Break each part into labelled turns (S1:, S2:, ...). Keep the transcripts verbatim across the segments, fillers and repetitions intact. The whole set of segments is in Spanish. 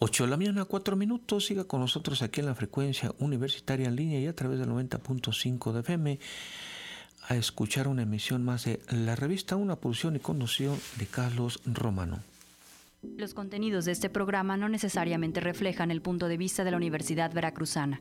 S1: ocho de la mañana, cuatro minutos. Siga con nosotros aquí en la frecuencia universitaria en línea y a través del noventa punto cinco de F M a escuchar una emisión más de La Revista, una producción y conducción de Carlos Romano.
S2: Los contenidos de este programa no necesariamente reflejan el punto de vista de la Universidad Veracruzana.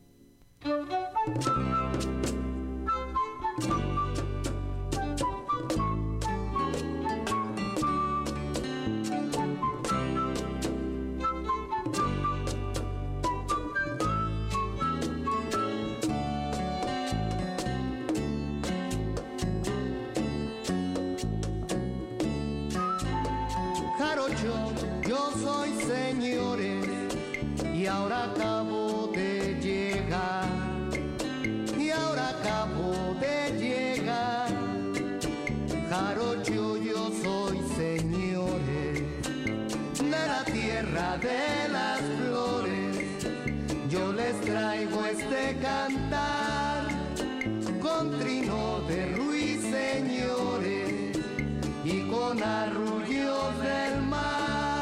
S3: Yo soy señores y ahora acabo de llegar, y ahora acabo de llegar. Jarocho, yo soy señores de la tierra de las flores. Yo les traigo este cantar con trino de ruiseñores y con arrullos del mar.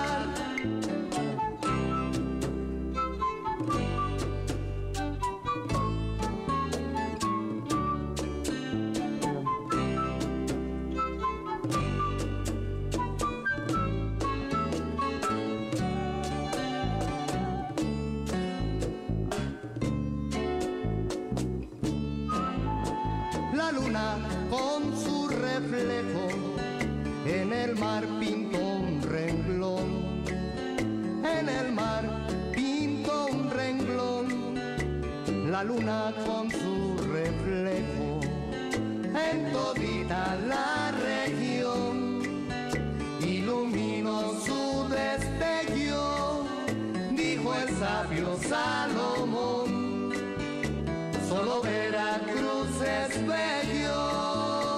S3: La luna con su reflejo en el mar pintó un renglón, en el mar pintó un renglón. La luna con su reflejo en todita la región iluminó su destello, dijo el sabio Salomón, solo Veracruz es bello.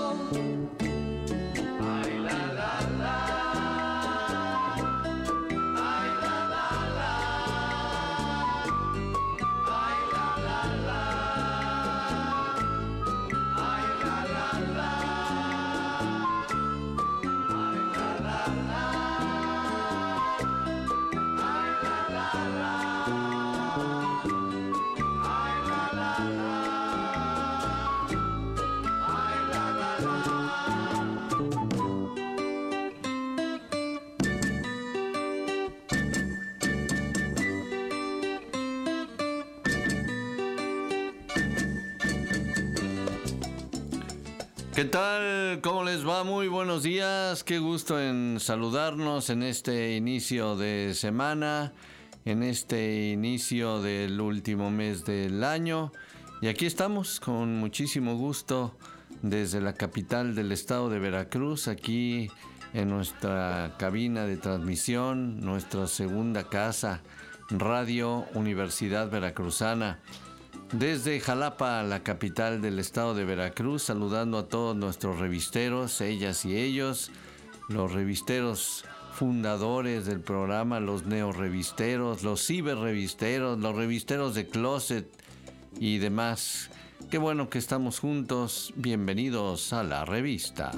S4: ¿Qué tal? ¿Cómo les va? Muy buenos días. Qué gusto en saludarnos en este inicio de semana, en este inicio del último mes del año. Y aquí estamos con muchísimo gusto desde la capital del estado de Veracruz, aquí en nuestra cabina de transmisión, nuestra segunda casa, Radio Universidad Veracruzana. Desde Jalapa, la capital del estado de Veracruz, saludando a todos nuestros revisteros, ellas y ellos, los revisteros fundadores del programa, los neorevisteros, los ciberrevisteros, los revisteros de closet y demás. Qué bueno que estamos juntos. Bienvenidos a la revista.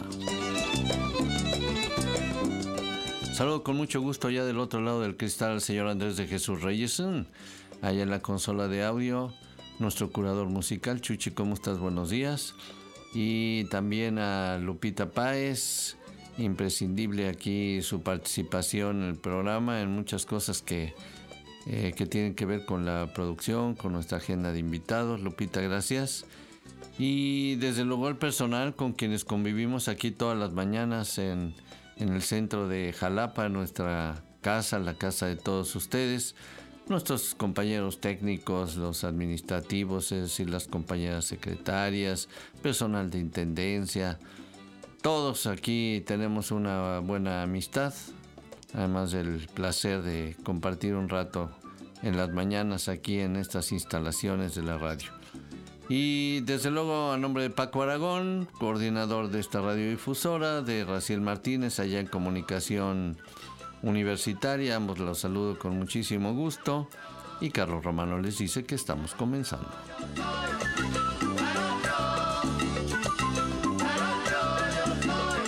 S4: Saludo con mucho gusto allá del otro lado del cristal al señor Andrés de Jesús Reyes, allá en la consola de audio. Nuestro curador musical, Chuchi, ¿cómo estás? Buenos días. Y también a Lupita Páez, imprescindible aquí su participación en el programa, en muchas cosas que, eh, que tienen que ver con la producción, con nuestra agenda de invitados. Lupita, gracias. Y desde luego el personal con quienes convivimos aquí todas las mañanas en, en el centro de Jalapa, nuestra casa, la casa de todos ustedes. Nuestros compañeros técnicos, los administrativos, es decir, las compañeras secretarias, personal de intendencia, todos aquí tenemos una buena amistad, además del placer de compartir un rato en las mañanas aquí en estas instalaciones de la radio. Y desde luego a nombre de Paco Aragón, coordinador de esta radiodifusora, de Raciel Martínez allá en Comunicación Universitaria, ambos los saludo con muchísimo gusto y Carlos Romano les dice que estamos comenzando.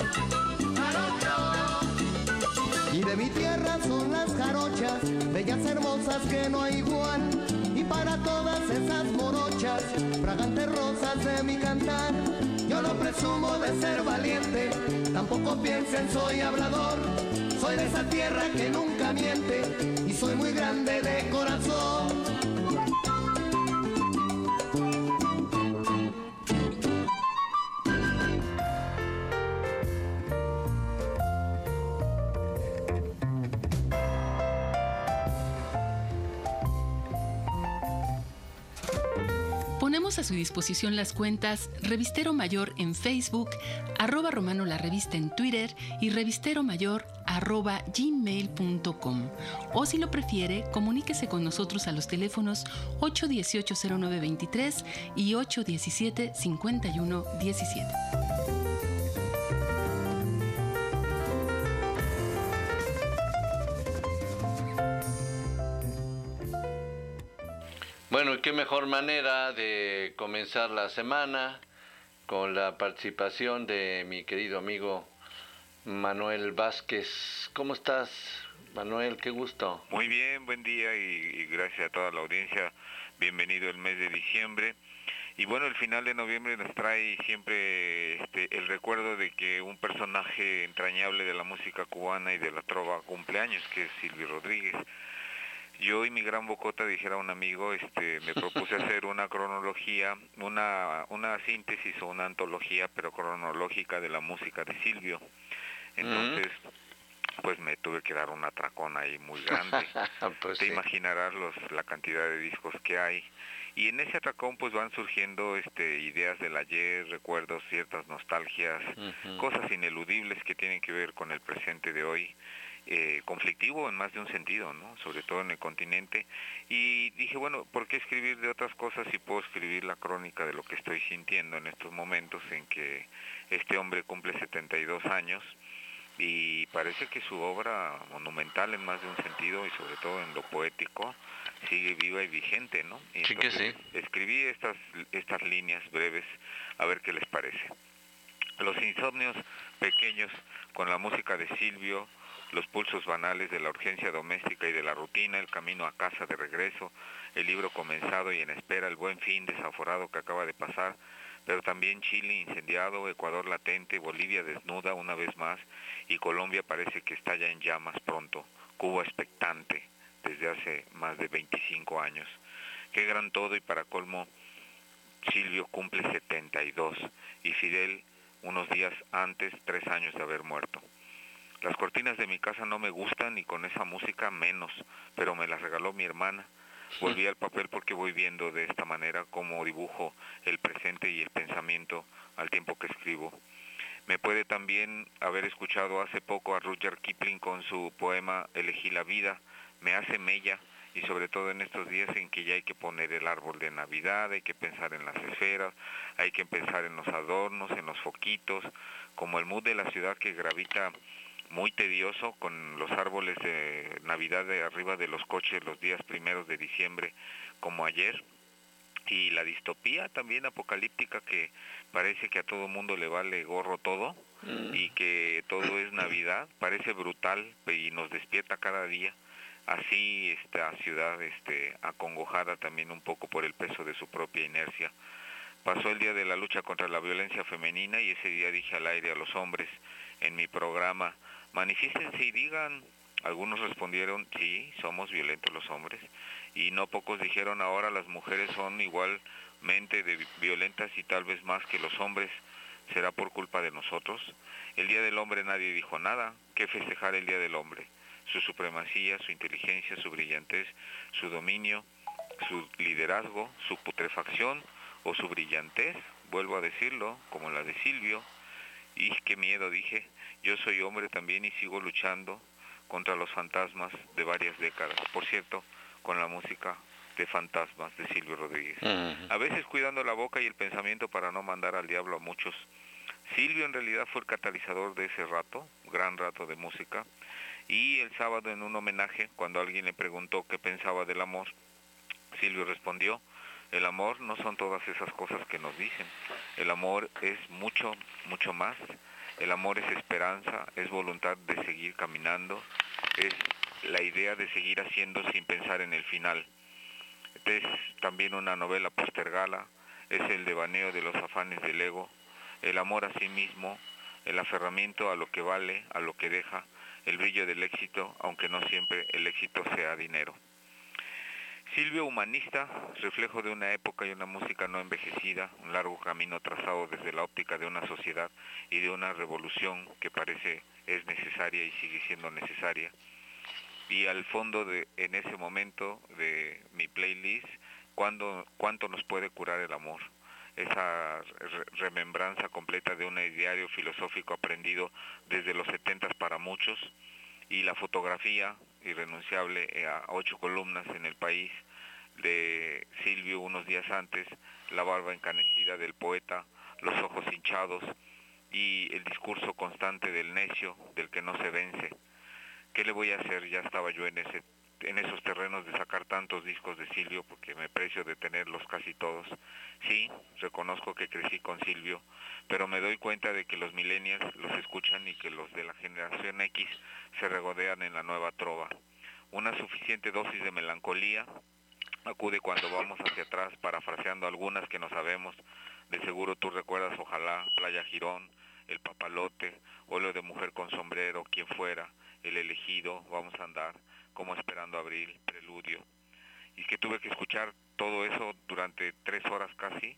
S3: Y de mi tierra son las jarochas, bellas rosas que no hay igual. Y para todas esas morochas, fragantes rosas de mi cantar, yo no presumo de ser valiente, tampoco piensen soy hablador. Soy de esa tierra que nunca miente y soy muy grande de corazón.
S5: Ponemos a su disposición las cuentas Revistero Mayor en Facebook, arroba Romano la Revista en Twitter y Revistero Mayor arroba gmail punto com. O si lo prefiere, comuníquese con nosotros a los teléfonos ocho uno ocho, cero nueve dos tres y ocho uno siete, cinco uno uno siete.
S4: Bueno, y qué mejor manera de comenzar la semana con la participación de mi querido amigo Manuel Vázquez. ¿Cómo estás, Manuel? Qué gusto.
S6: Muy bien, buen día y, y gracias a toda la audiencia. Bienvenido el mes de diciembre. Y bueno, el final de noviembre nos trae siempre este, el recuerdo de que un personaje entrañable de la música cubana y de la trova cumpleaños, que es Silvio Rodríguez. Yo y mi gran bocota, dijera un amigo, este, me propuse hacer una cronología, una, una síntesis o una antología, pero cronológica de la música de Silvio. Entonces, mm. pues me tuve que dar un atracón ahí muy grande.
S4: Pues
S6: Te
S4: sí.
S6: imaginarás los, la cantidad de discos que hay. Y en ese atracón pues van surgiendo este, ideas del ayer, recuerdos, ciertas nostalgias, uh-huh. cosas ineludibles que tienen que ver con el presente de hoy. Eh, conflictivo en más de un sentido, ¿no? Sobre todo en el continente, y dije, bueno, ¿por qué escribir de otras cosas si puedo escribir la crónica de lo que estoy sintiendo en estos momentos en que este hombre cumple setenta y dos años y parece que su obra monumental en más de un sentido y sobre todo en lo poético sigue viva y vigente, ¿no? Y
S4: sí que sí.
S6: Escribí estas, estas líneas breves a ver qué les parece. Los insomnios pequeños con la música de Silvio, los pulsos banales de la urgencia doméstica y de la rutina, el camino a casa de regreso, el libro comenzado y en espera, el buen fin desaforado que acaba de pasar, pero también Chile incendiado, Ecuador latente, Bolivia desnuda una vez más y Colombia parece que estalla en llamas pronto, Cuba expectante desde hace más de veinticinco años. Qué gran todo y para colmo, Silvio cumple setenta y dos y Fidel unos días antes, tres años de haber muerto. Las cortinas de mi casa no me gustan y con esa música menos, pero me las regaló mi hermana. Volví al papel porque voy viendo de esta manera cómo dibujo el presente y el pensamiento al tiempo que escribo. Me puede también haber escuchado hace poco a Rudyard Kipling con su poema Elegí la vida, me hace mella, y sobre todo en estos días en que ya hay que poner el árbol de Navidad, hay que pensar en las esferas, hay que pensar en los adornos, en los foquitos, como el mood de la ciudad que gravita muy tedioso con los árboles de Navidad de arriba de los coches los días primeros de diciembre como ayer, y la distopía también apocalíptica que parece que a todo mundo le vale gorro todo mm. y que todo es Navidad, parece brutal y nos despierta cada día. Así esta ciudad este, acongojada también un poco por el peso de su propia inercia. Pasó el día de la lucha contra la violencia femenina y ese día dije al aire a los hombres en mi programa, manifiéstense y digan. Algunos respondieron, sí, somos violentos los hombres, y no pocos dijeron, ahora las mujeres son igualmente de violentas y tal vez más que los hombres, ¿será por culpa de nosotros? El Día del Hombre nadie dijo nada, ¿qué festejar el Día del Hombre? Su supremacía, su inteligencia, su brillantez, su dominio, su liderazgo, su putrefacción o su brillantez, vuelvo a decirlo, como la de Silvio, y qué miedo, dije, yo soy hombre también y sigo luchando contra los fantasmas de varias décadas. Por cierto, con la música de Fantasmas de Silvio Rodríguez. Uh-huh. A veces cuidando la boca y el pensamiento para no mandar al diablo a muchos. Silvio en realidad fue el catalizador de ese rato, gran rato de música. Y el sábado en un homenaje, cuando alguien le preguntó qué pensaba del amor, Silvio respondió, el amor no son todas esas cosas que nos dicen. El amor es mucho, mucho más. El amor es esperanza, es voluntad de seguir caminando, es la idea de seguir haciendo sin pensar en el final. Es también una novela postergada, es el devaneo de los afanes del ego, el amor a sí mismo, el aferramiento a lo que vale, a lo que deja, el brillo del éxito, aunque no siempre el éxito sea dinero. Silvio humanista, reflejo de una época y una música no envejecida, un largo camino trazado desde la óptica de una sociedad y de una revolución que parece es necesaria y sigue siendo necesaria. Y al fondo de, en ese momento de mi playlist, ¿cuándo, ¿cuánto nos puede curar el amor? Esa re- remembranza completa de un ideario filosófico aprendido desde los setentas para muchos, y la fotografía irrenunciable a ocho columnas en El País de Silvio unos días antes, la barba encanecida del poeta, los ojos hinchados y el discurso constante del necio, del que no se vence. ¿Qué le voy a hacer? Ya estaba yo en ese en esos terrenos de sacar tantos discos de Silvio, porque me precio de tenerlos casi todos. Sí, reconozco que crecí con Silvio, pero me doy cuenta de que los millennials los escuchan y que los de la generación X se regodean en la nueva trova. Una suficiente dosis de melancolía acude cuando vamos hacia atrás, parafraseando algunas que no sabemos. De seguro tú recuerdas Ojalá, Playa Girón, El Papalote, Óleo de Mujer con Sombrero, Quien Fuera, El Elegido, Vamos a Andar, Como Esperando Abril, Preludio. Y que tuve que escuchar todo eso durante tres horas casi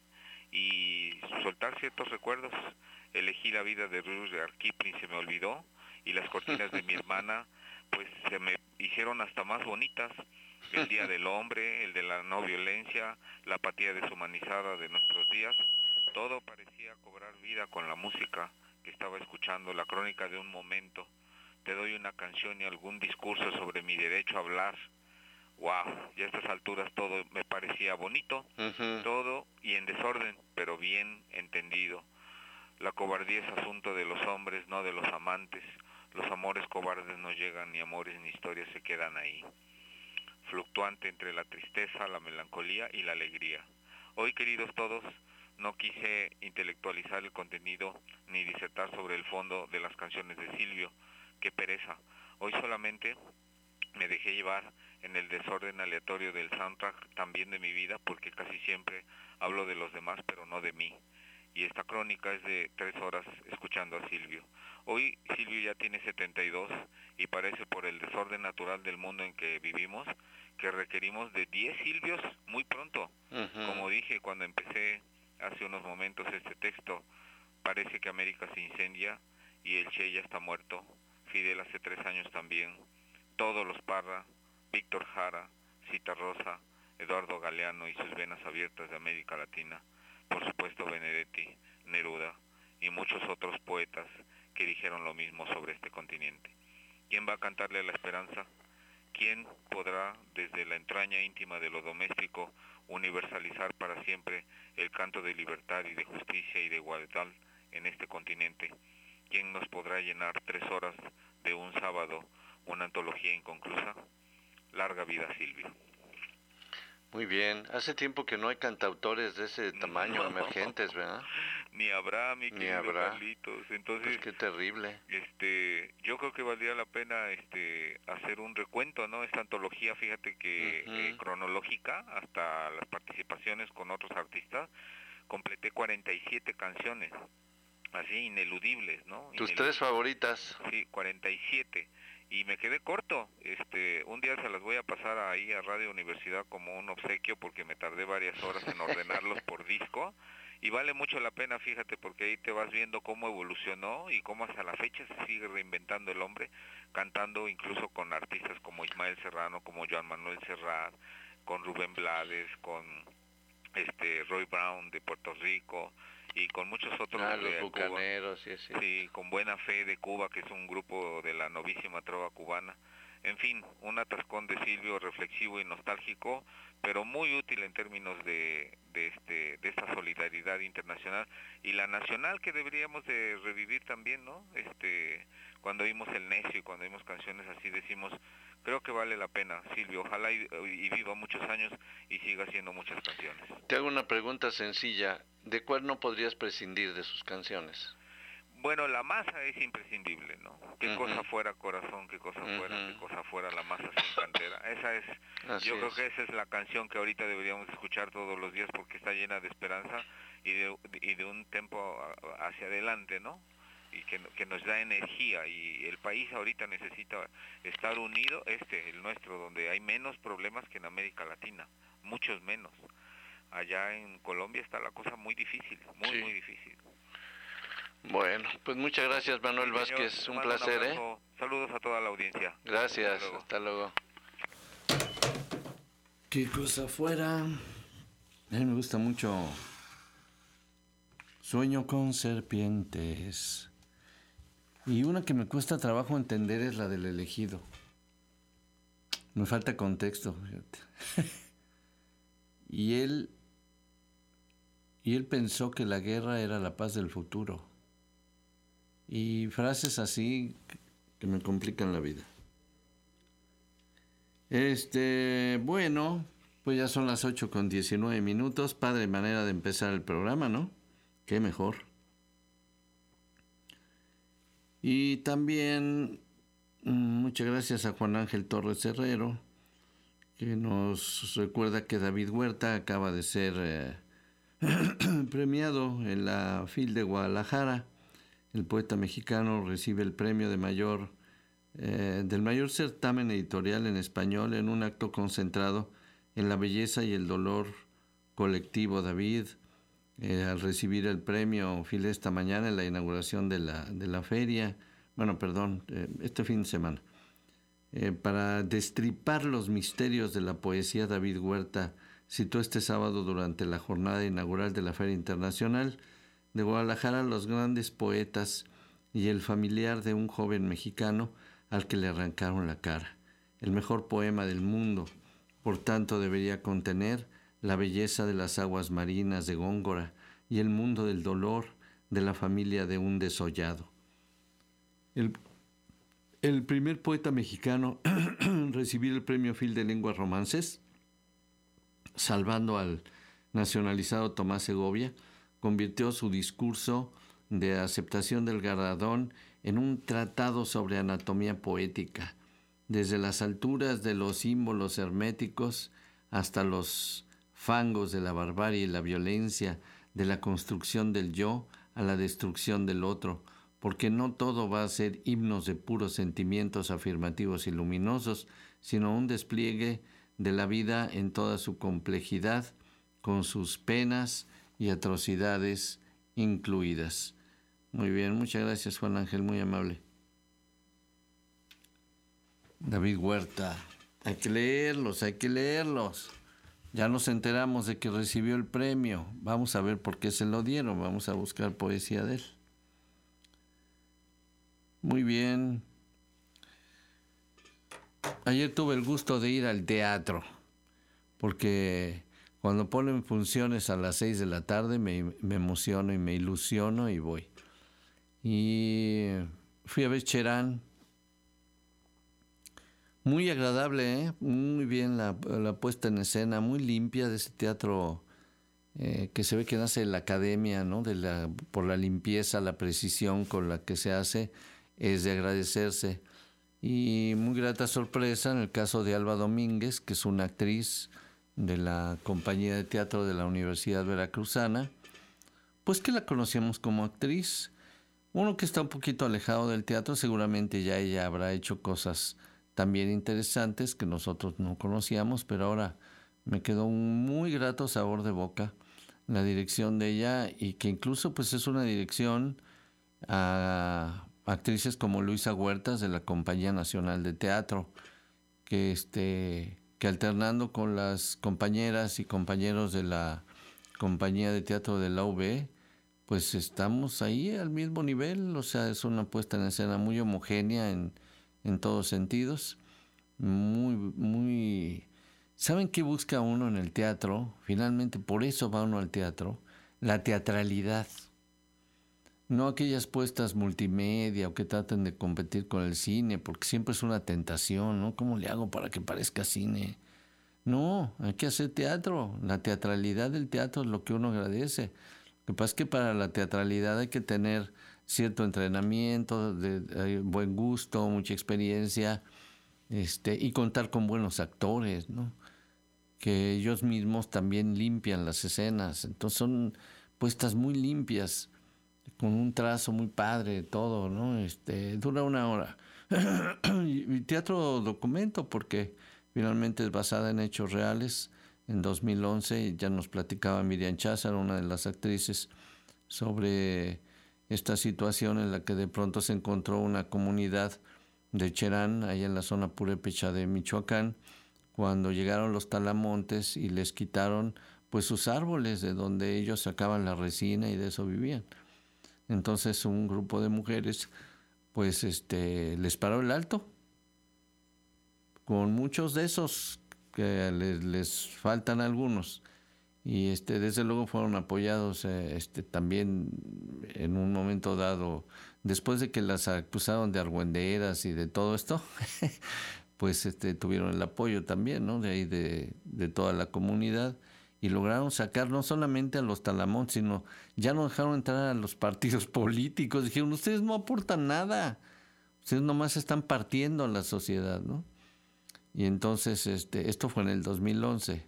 S6: y soltar ciertos recuerdos. Elegí La vida de Rudyard Kipling, se me olvidó, y Las cortinas de mi hermana pues se me hicieron hasta más bonitas. El Día del Hombre, el de la no violencia, la apatía deshumanizada de nuestros días, todo parecía cobrar vida con la música que estaba escuchando, la crónica de un momento. Te doy una canción y algún discurso sobre mi derecho a hablar. Wow, y a estas alturas todo me parecía bonito, uh-huh. todo y en desorden, pero bien entendido. La cobardía es asunto de los hombres, no de los amantes. Los amores cobardes no llegan, ni amores ni historias se quedan ahí. Fluctuante entre la tristeza, la melancolía y la alegría. Hoy, queridos todos, no quise intelectualizar el contenido ni disertar sobre el fondo de las canciones de Silvio. Qué pereza. Hoy solamente me dejé llevar en el desorden aleatorio del soundtrack también de mi vida, porque casi siempre hablo de los demás, pero no de mí. Y esta crónica es de tres horas escuchando a Silvio. Hoy Silvio ya tiene setenta y dos y parece, por el desorden natural del mundo en que vivimos, que requerimos de diez Silvios muy pronto. Uh-huh. Como dije cuando empecé hace unos momentos este texto, parece que América se incendia y el Che ya está muerto, Fidel hace tres años también, todos los Parra, Víctor Jara, Cita Rosa, Eduardo Galeano y sus venas abiertas de América Latina, por supuesto Benedetti, Neruda y muchos otros poetas que dijeron lo mismo sobre este continente. ¿Quién va a cantarle a la esperanza? ¿Quién podrá, desde la entraña íntima de lo doméstico, universalizar para siempre el canto de libertad y de justicia y de igualdad en este continente? ¿Quién nos podrá llenar tres horas de un sábado una antología inconclusa? Larga vida, Silvio.
S4: Muy bien. Hace tiempo que no hay cantautores de ese tamaño, no, emergentes, ¿verdad?
S6: Ni habrá, mi
S4: Ni
S6: querido
S4: habrá.
S6: Carlitos. Entonces,
S4: pues qué terrible.
S6: Este, yo creo que valdría la pena este hacer un recuento, ¿no? Esta antología, fíjate que uh-huh. eh, cronológica, hasta las participaciones con otros artistas, completé cuarenta y siete canciones, así ineludibles, ¿no?
S4: ¿Tus
S6: Ineludibles.
S4: tres favoritas?
S6: Sí, cuarenta y siete. Y me quedé corto. Este, un día se las voy a pasar ahí a Radio Universidad como un obsequio, porque me tardé varias horas en ordenarlos por disco. Y vale mucho la pena, fíjate, porque ahí te vas viendo cómo evolucionó y cómo hasta la fecha se sigue reinventando el hombre, cantando incluso con artistas como Ismael Serrano, como Joan Manuel Serrat, con Rubén Blades, con este Roy Brown de Puerto Rico y con muchos otros
S4: ah,
S6: de
S4: los bucaneros, sí, sí.
S6: Sí, con Buena Fe de Cuba, que es un grupo de la novísima trova cubana. En fin, un atascón de Silvio reflexivo y nostálgico, pero muy útil en términos de, de, este, de esta solidaridad internacional y la nacional, que deberíamos de revivir también, ¿no? Este, cuando oímos El Necio y cuando oímos canciones así, decimos, creo que vale la pena, Silvio, ojalá y, y viva muchos años y siga haciendo muchas canciones.
S4: Te hago una pregunta sencilla, ¿de cuál no podrías prescindir de sus canciones?
S6: bueno, la masa es imprescindible, ¿no? Qué
S4: Uh-huh.
S6: cosa fuera corazón, qué cosa
S4: Uh-huh.
S6: fuera, qué cosa fuera la masa sin cantera. Esa es,
S4: Así
S6: yo creo
S4: es.
S6: que esa es la canción que ahorita deberíamos escuchar todos los días porque está llena de esperanza y de, y de un tempo a- hacia adelante, ¿no? Y que, que nos da energía, y el país ahorita necesita estar unido, este, el nuestro, donde hay menos problemas que en América Latina, muchos menos. Allá en Colombia está la cosa muy difícil, muy,
S4: Sí.
S6: muy difícil.
S4: Bueno, pues muchas gracias, Manuel
S6: Sí, señor,
S4: Vázquez,
S6: te
S4: un
S6: mando
S4: placer, ¿eh?
S6: abrazo. Saludos a toda la audiencia.
S4: Gracias,
S6: Hasta luego.
S4: hasta luego. Qué cosa fuera. A mí me gusta mucho Sueño con serpientes. Y una que me cuesta trabajo entender es la del elegido. Me falta contexto, fíjate. Y él, y él pensó que la guerra era la paz del futuro. Y frases así que me complican la vida. Este, bueno, pues ya son las ocho con diecinueve minutos. Padre manera de empezar el programa, ¿no? Qué mejor. Y también muchas gracias a Juan Ángel Torres Herrero, que nos recuerda que David Huerta acaba de ser eh, premiado en la F I L de Guadalajara. El poeta mexicano recibe el premio de mayor, eh, del mayor certamen editorial en español en un acto concentrado en la belleza y el dolor colectivo. David, eh, al recibir el premio F I L esta mañana en la inauguración de la, de la feria, bueno, perdón, eh, este fin de semana, eh, para destripar los misterios de la poesía, David Huerta citó este sábado durante la jornada inaugural de la Feria Internacional de Guadalajara los grandes poetas y el familiar de un joven mexicano al que le arrancaron la cara. El mejor poema del mundo, por tanto, debería contener la belleza de las aguas marinas de Góngora y el mundo del dolor de la familia de un desollado. El, el primer poeta mexicano en recibir el premio F I L de Lenguas Romances, salvando al nacionalizado Tomás Segovia, convirtió su discurso de aceptación del galardón en un tratado sobre anatomía poética, desde las alturas de los símbolos herméticos hasta los fangos de la barbarie y la violencia, de la construcción del yo a la destrucción del otro, porque no todo va a ser himnos de puros sentimientos afirmativos y luminosos, sino un despliegue de la vida en toda su complejidad, con sus penas y atrocidades incluidas. Muy bien, muchas gracias, Juan Ángel, muy amable. David Huerta, hay que leerlos, hay que leerlos. Ya nos enteramos de que recibió el premio. Vamos a ver por qué se lo dieron, vamos a buscar poesía de él. Muy bien. Ayer tuve el gusto de ir al teatro, porque cuando ponen funciones a las seis de la tarde me, me emociono y me ilusiono y voy. Y fui a ver Cherán. Muy agradable, ¿eh? Muy bien la, la puesta en escena, muy limpia de ese teatro eh, que se ve que nace de la academia, ¿no? De la, por la limpieza, la precisión con la que se hace, es de agradecerse. Y muy grata sorpresa en el caso de Alba Domínguez, que es una actriz de la compañía de teatro de la Universidad Veracruzana, pues que la conocíamos como actriz. Uno que está un poquito alejado del teatro, seguramente ya ella habrá hecho cosas también interesantes que nosotros no conocíamos, pero ahora me quedó un muy grato sabor de boca la dirección de ella, y que incluso pues es una dirección a actrices como Luisa Huertas de la Compañía Nacional de Teatro, que este que alternando con las compañeras y compañeros de la Compañía de Teatro de la U B, pues estamos ahí al mismo nivel. O sea, es una puesta en escena muy homogénea en, en todos sentidos, muy, muy... ¿Saben qué busca uno en el teatro? Finalmente, por eso va uno al teatro, la teatralidad. No aquellas puestas multimedia o que traten de competir con el cine, porque siempre es una tentación, ¿no? ¿Cómo le hago para que parezca cine? No, hay que hacer teatro. La teatralidad del teatro es lo que uno agradece. Lo que pasa es que para la teatralidad hay que tener cierto entrenamiento, de, de buen gusto, mucha experiencia, este, y contar con buenos actores, ¿no? Que ellos mismos también limpian las escenas, entonces son puestas muy limpias, con un trazo muy padre, todo, ¿no? Este, dura una hora. Y teatro documento, porque finalmente es basada en hechos reales. En dos mil once ya nos platicaba Miriam Cházar, una de las actrices, sobre esta situación en la que de pronto se encontró una comunidad de Cherán, ahí en la zona purépecha de Michoacán, cuando llegaron los talamontes y les quitaron pues sus árboles de donde ellos sacaban la resina y de eso vivían. Entonces un grupo de mujeres pues este les paró el alto con muchos de esos que les, les faltan algunos, y este desde luego fueron apoyados eh, este también en un momento dado, después de que las acusaron de argüenderas y de todo esto, pues este tuvieron el apoyo también, ¿no? De ahí de, de toda la comunidad, y lograron sacar no solamente a los talamontes, sino ya no dejaron entrar a los partidos políticos. Dijeron, ustedes no aportan nada, ustedes nomás están partiendo a la sociedad, ¿no? Y entonces este esto fue en el dos mil once.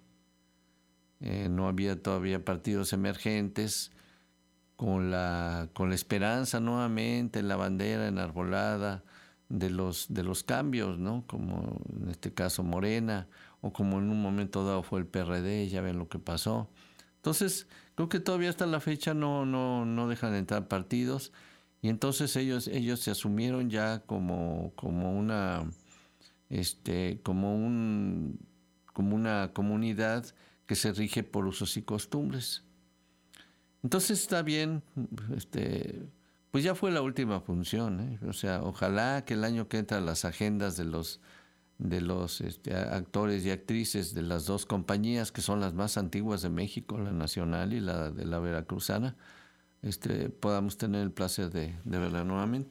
S4: Eh, no había todavía partidos emergentes, con la con la esperanza nuevamente, la bandera enarbolada de los de los cambios, ¿no? Como en este caso Morena, o como en un momento dado fue el P R D, ya ven lo que pasó. Entonces, creo que todavía hasta la fecha no no no dejan de entrar partidos, y entonces ellos ellos se asumieron ya como como una este como un como una comunidad que se rige por usos y costumbres. Entonces está bien, este pues ya fue la última función, ¿eh? O sea, ojalá que el año que entra las agendas de los de los este, actores y actrices de las dos compañías, que son las más antiguas de México, la nacional y la de la veracruzana, este podamos tener el placer de, de verla nuevamente.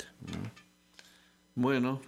S4: Bueno,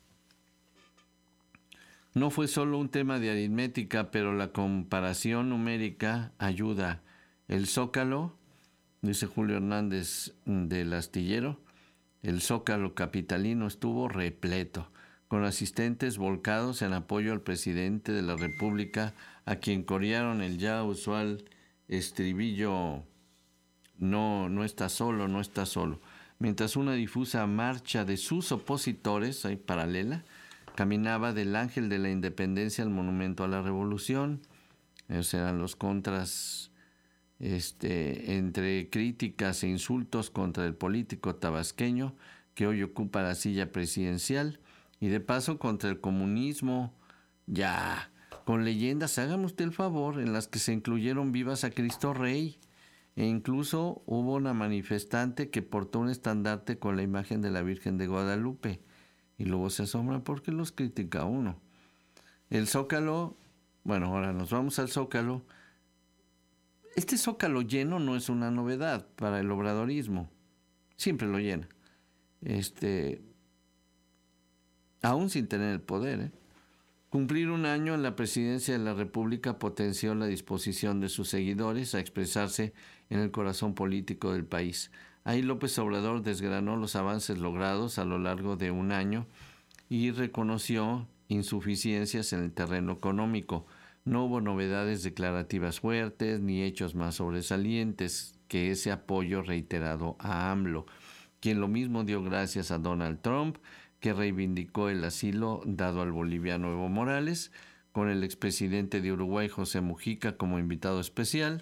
S4: no fue solo un tema de aritmética, pero la comparación numérica ayuda. El Zócalo, dice Julio Hernández del Astillero, el Zócalo capitalino estuvo repleto, con asistentes volcados en apoyo al presidente de la República, a quien corearon el ya usual estribillo, no, no está solo, no está solo, mientras una difusa marcha de sus opositores, ahí paralela, caminaba del Ángel de la Independencia al Monumento a la Revolución. Esos eran los contras, este, entre críticas e insultos contra el político tabasqueño que hoy ocupa la silla presidencial, y de paso contra el comunismo, ya, con leyendas, hágame usted el favor, en las que se incluyeron vivas a Cristo Rey, e incluso hubo una manifestante que portó un estandarte con la imagen de la Virgen de Guadalupe, y luego se asombra porque los critica uno. El Zócalo, bueno, ahora nos vamos al Zócalo. Este Zócalo lleno no es una novedad para el obradorismo, siempre lo llena, este, aún sin tener el poder, ¿eh? Cumplir un año en la presidencia de la República potenció la disposición de sus seguidores a expresarse en el corazón político del país. Ahí López Obrador desgranó los avances logrados a lo largo de un año y reconoció insuficiencias en el terreno económico. No hubo novedades declarativas fuertes ni hechos más sobresalientes que ese apoyo reiterado a AMLO, quien lo mismo dio gracias a Donald Trump, que reivindicó el asilo dado al boliviano Evo Morales, con el expresidente de Uruguay José Mujica como invitado especial.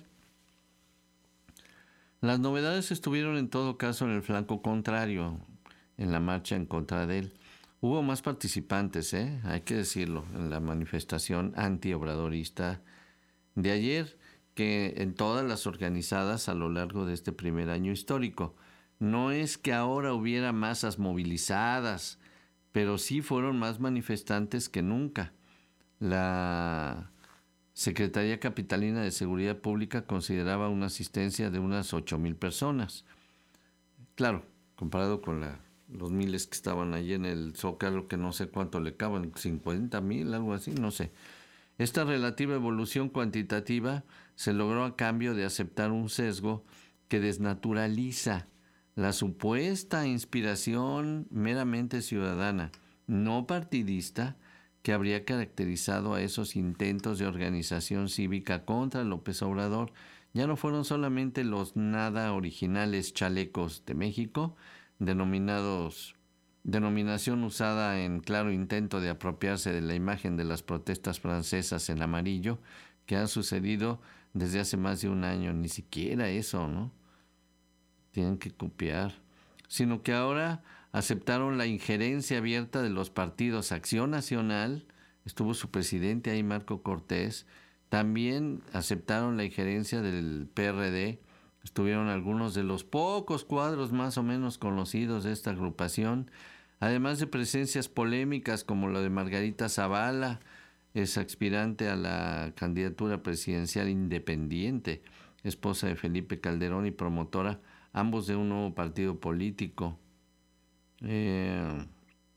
S4: Las novedades estuvieron en todo caso en el flanco contrario, en la marcha en contra de él. Hubo más participantes, ¿eh? Hay que decirlo, en la manifestación antiobradorista de ayer, que en todas las organizadas a lo largo de este primer año histórico. No es que ahora hubiera masas movilizadas, pero sí fueron más manifestantes que nunca. La Secretaría Capitalina de Seguridad Pública consideraba una asistencia de unas ocho mil personas. Claro, comparado con la, los miles que estaban allí en el Zócalo, que no sé cuánto le caben, cincuenta mil, algo así, no sé. Esta relativa evolución cuantitativa se logró a cambio de aceptar un sesgo que desnaturaliza la supuesta inspiración meramente ciudadana, no partidista, que habría caracterizado a esos intentos de organización cívica contra López Obrador, ya no fueron solamente los nada originales chalecos de México, denominados, denominación usada en claro intento de apropiarse de la imagen de las protestas francesas en amarillo, que han sucedido desde hace más de un año, ni siquiera eso, ¿no? Tienen que copiar, sino que ahora aceptaron la injerencia abierta de los partidos Acción Nacional, estuvo su presidente ahí, Marco Cortés, también aceptaron la injerencia del P R D, estuvieron algunos de los pocos cuadros más o menos conocidos de esta agrupación, además de presencias polémicas como la de Margarita Zavala, es aspirante a la candidatura presidencial independiente, esposa de Felipe Calderón y promotora, ambos de un nuevo partido político. Eh,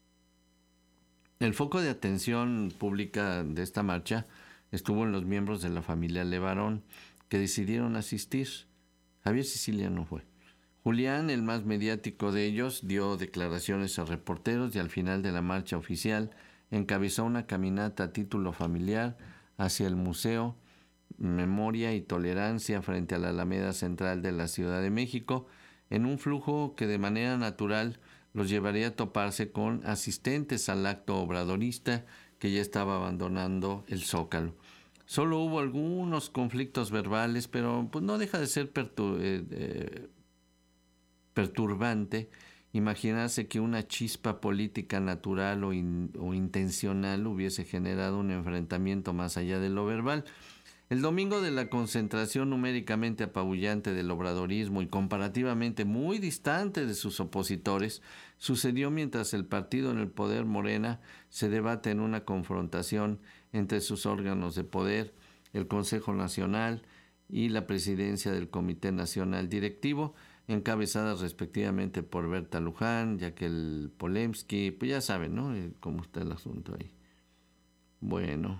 S4: el foco de atención pública de esta marcha estuvo en los miembros de la familia Levarón, que decidieron asistir. Javier Sicilia no fue. Julián, el más mediático de ellos, dio declaraciones a reporteros y al final de la marcha oficial encabezó una caminata a título familiar hacia el Museo Memoria y Tolerancia frente a la Alameda Central de la Ciudad de México, en un flujo que de manera natural los llevaría a toparse con asistentes al acto obradorista que ya estaba abandonando el Zócalo. Solo hubo algunos conflictos verbales, pero pues no deja de ser pertur- eh, eh, perturbante imaginarse que una chispa política natural o, in- o intencional hubiese generado un enfrentamiento más allá de lo verbal. El domingo de la concentración numéricamente apabullante del obradorismo y comparativamente muy distante de sus opositores, sucedió mientras el partido en el poder, Morena, se debate en una confrontación entre sus órganos de poder, el Consejo Nacional y la presidencia del Comité Nacional Directivo, encabezadas respectivamente por Berta Luján, Yaquel Polemsky, pues ya saben, ¿no?, cómo está el asunto ahí. Bueno...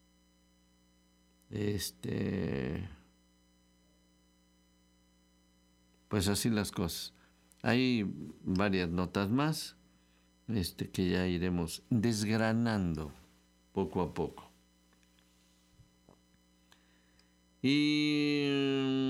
S4: Este, pues así las cosas. Hay varias notas más, este, que ya iremos desgranando poco a poco. Y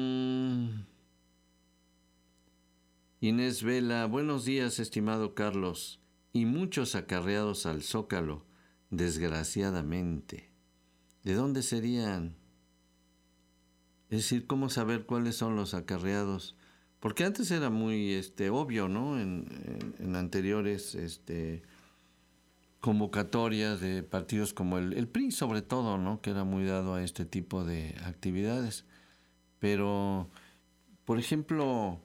S4: Inés Vela, buenos días, estimado Carlos, y muchos acarreados al Zócalo, desgraciadamente. ¿De dónde serían? Es decir, ¿cómo saber cuáles son los acarreados? Porque antes era muy este, obvio, ¿no? En, en, en anteriores este, convocatorias de partidos como el, el P R I, sobre todo, ¿no?, que era muy dado a este tipo de actividades. Pero, por ejemplo,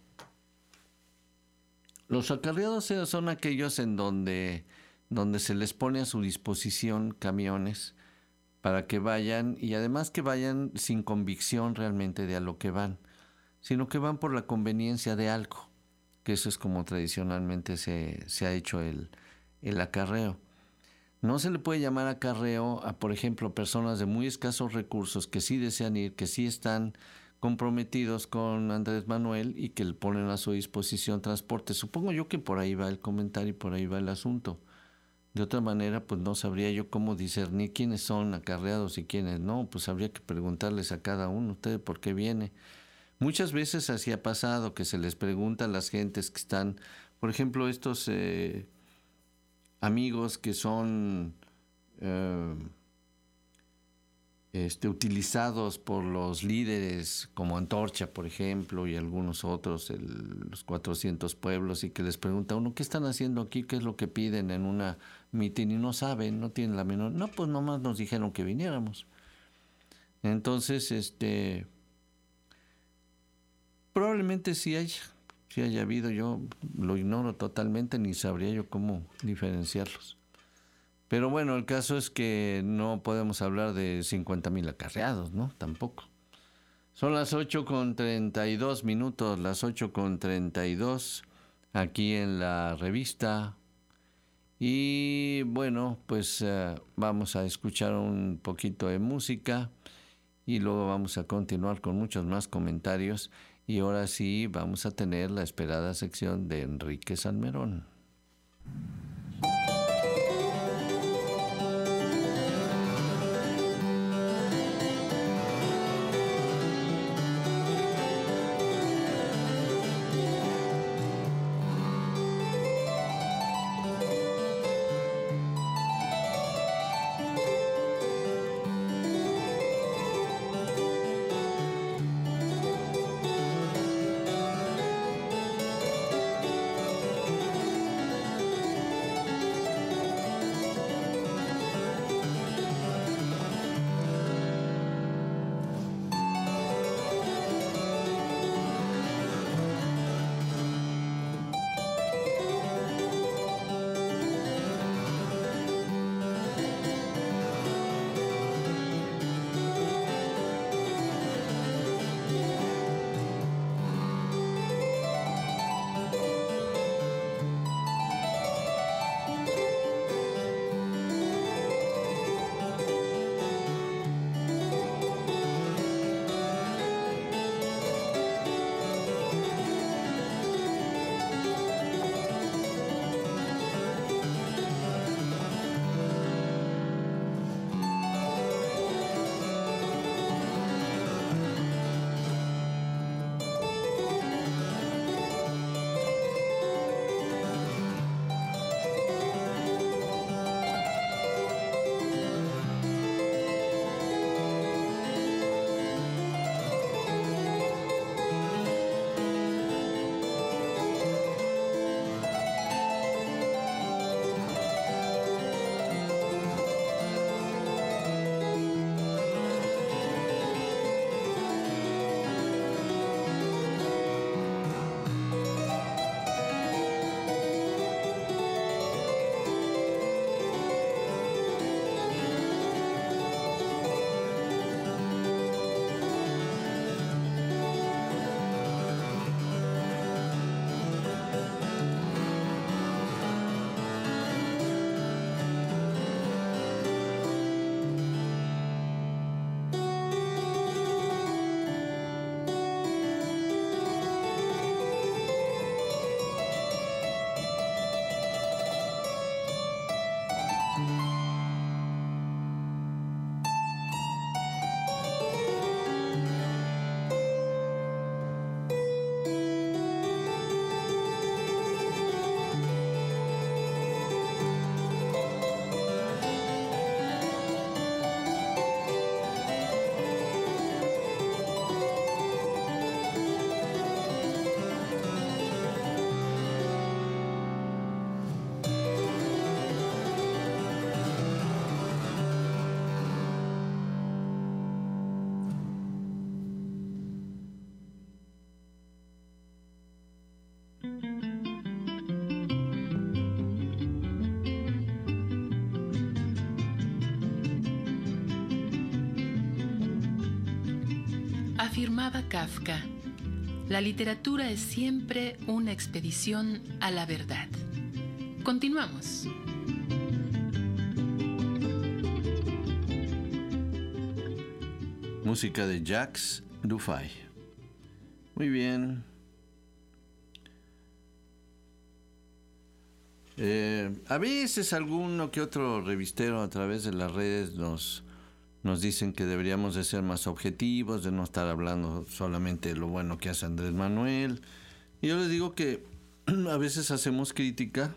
S4: los acarreados son aquellos en donde, donde se les pone a su disposición camiones para que vayan, y además que vayan sin convicción realmente de a lo que van, sino que van por la conveniencia de algo, que eso es como tradicionalmente se, se ha hecho el, el acarreo. No se le puede llamar acarreo a, por ejemplo, personas de muy escasos recursos que sí desean ir, que sí están comprometidos con Andrés Manuel y que le ponen a su disposición transporte. Supongo yo que por ahí va el comentario y por ahí va el asunto. De otra manera, pues no sabría yo cómo discernir quiénes son acarreados y quiénes no. Pues habría que preguntarles a cada uno, ¿usted por qué viene? Muchas veces así ha pasado, que se les pregunta a las gentes que están, por ejemplo, estos eh, amigos que son eh, este, utilizados por los líderes como Antorcha, por ejemplo, y algunos otros, el, los cuatrocientos pueblos, y que les pregunta a uno, ¿qué están haciendo aquí? ¿Qué es lo que piden en una mitin? Y no saben, no tienen la menor... No, pues nomás nos dijeron que viniéramos. Entonces, este... probablemente sí haya, sí haya habido, yo lo ignoro totalmente, ni sabría yo cómo diferenciarlos. Pero bueno, el caso es que no podemos hablar de cincuenta mil acarreados, ¿no? Tampoco. Son las ocho con treinta y dos minutos, las ocho con treinta y dos, aquí en la revista. Y bueno, pues uh, vamos a escuchar un poquito de música y luego vamos a continuar con muchos más comentarios. Y ahora sí vamos a tener la esperada sección de Enrique Salmerón.
S5: Afirmaba Kafka, la literatura es siempre una expedición a la verdad. Continuamos.
S4: Música de Jacques Dufay. Muy bien. Eh, a veces alguno que otro revistero a través de las redes nos, nos dicen que deberíamos de ser más objetivos, de no estar hablando solamente de lo bueno que hace Andrés Manuel. Y yo les digo que a veces hacemos crítica,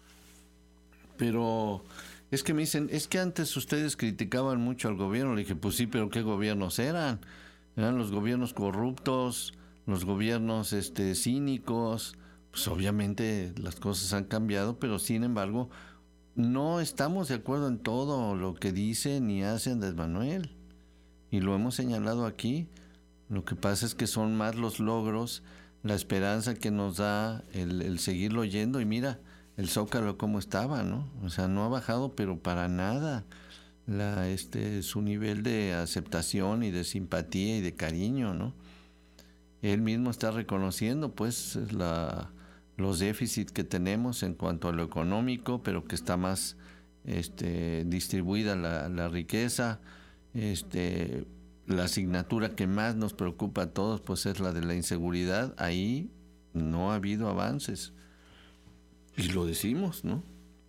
S4: pero es que me dicen, es que antes ustedes criticaban mucho al gobierno. Le dije, pues sí, pero ¿qué gobiernos eran? Eran los gobiernos corruptos, los gobiernos este, cínicos. Pues obviamente las cosas han cambiado, pero sin embargo no estamos de acuerdo en todo lo que dice ni hace Andrés Manuel. Y lo hemos señalado aquí. Lo que pasa es que son más los logros, la esperanza que nos da el, el seguirlo oyendo. Y mira, el Zócalo cómo estaba, ¿no? O sea, no ha bajado, pero para nada la, este, su nivel de aceptación y de simpatía y de cariño, ¿no? Él mismo está reconociendo, pues, la, los déficits que tenemos en cuanto a lo económico, pero que está más este, distribuida la, la riqueza, este, la asignatura que más nos preocupa a todos pues es la de la inseguridad. Ahí no ha habido avances. Y lo decimos, ¿no?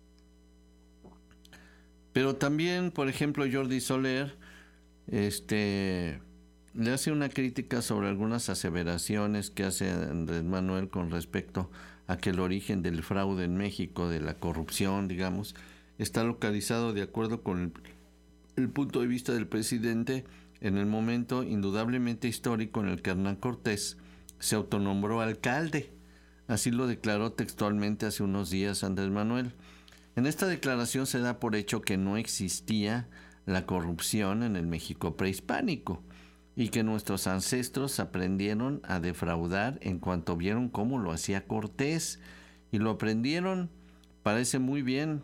S4: Pero también, por ejemplo, Jordi Soler este, le hace una crítica sobre algunas aseveraciones que hace Andrés Manuel con respecto a que el origen del fraude en México, de la corrupción, digamos, está localizado de acuerdo con el, el punto de vista del presidente en el momento indudablemente histórico en el que Hernán Cortés se autonombró alcalde. Así lo declaró textualmente hace unos días Andrés Manuel. En esta declaración se da por hecho que no existía la corrupción en el México prehispánico y que nuestros ancestros aprendieron a defraudar en cuanto vieron cómo lo hacía Cortés. Y lo aprendieron, parece muy bien,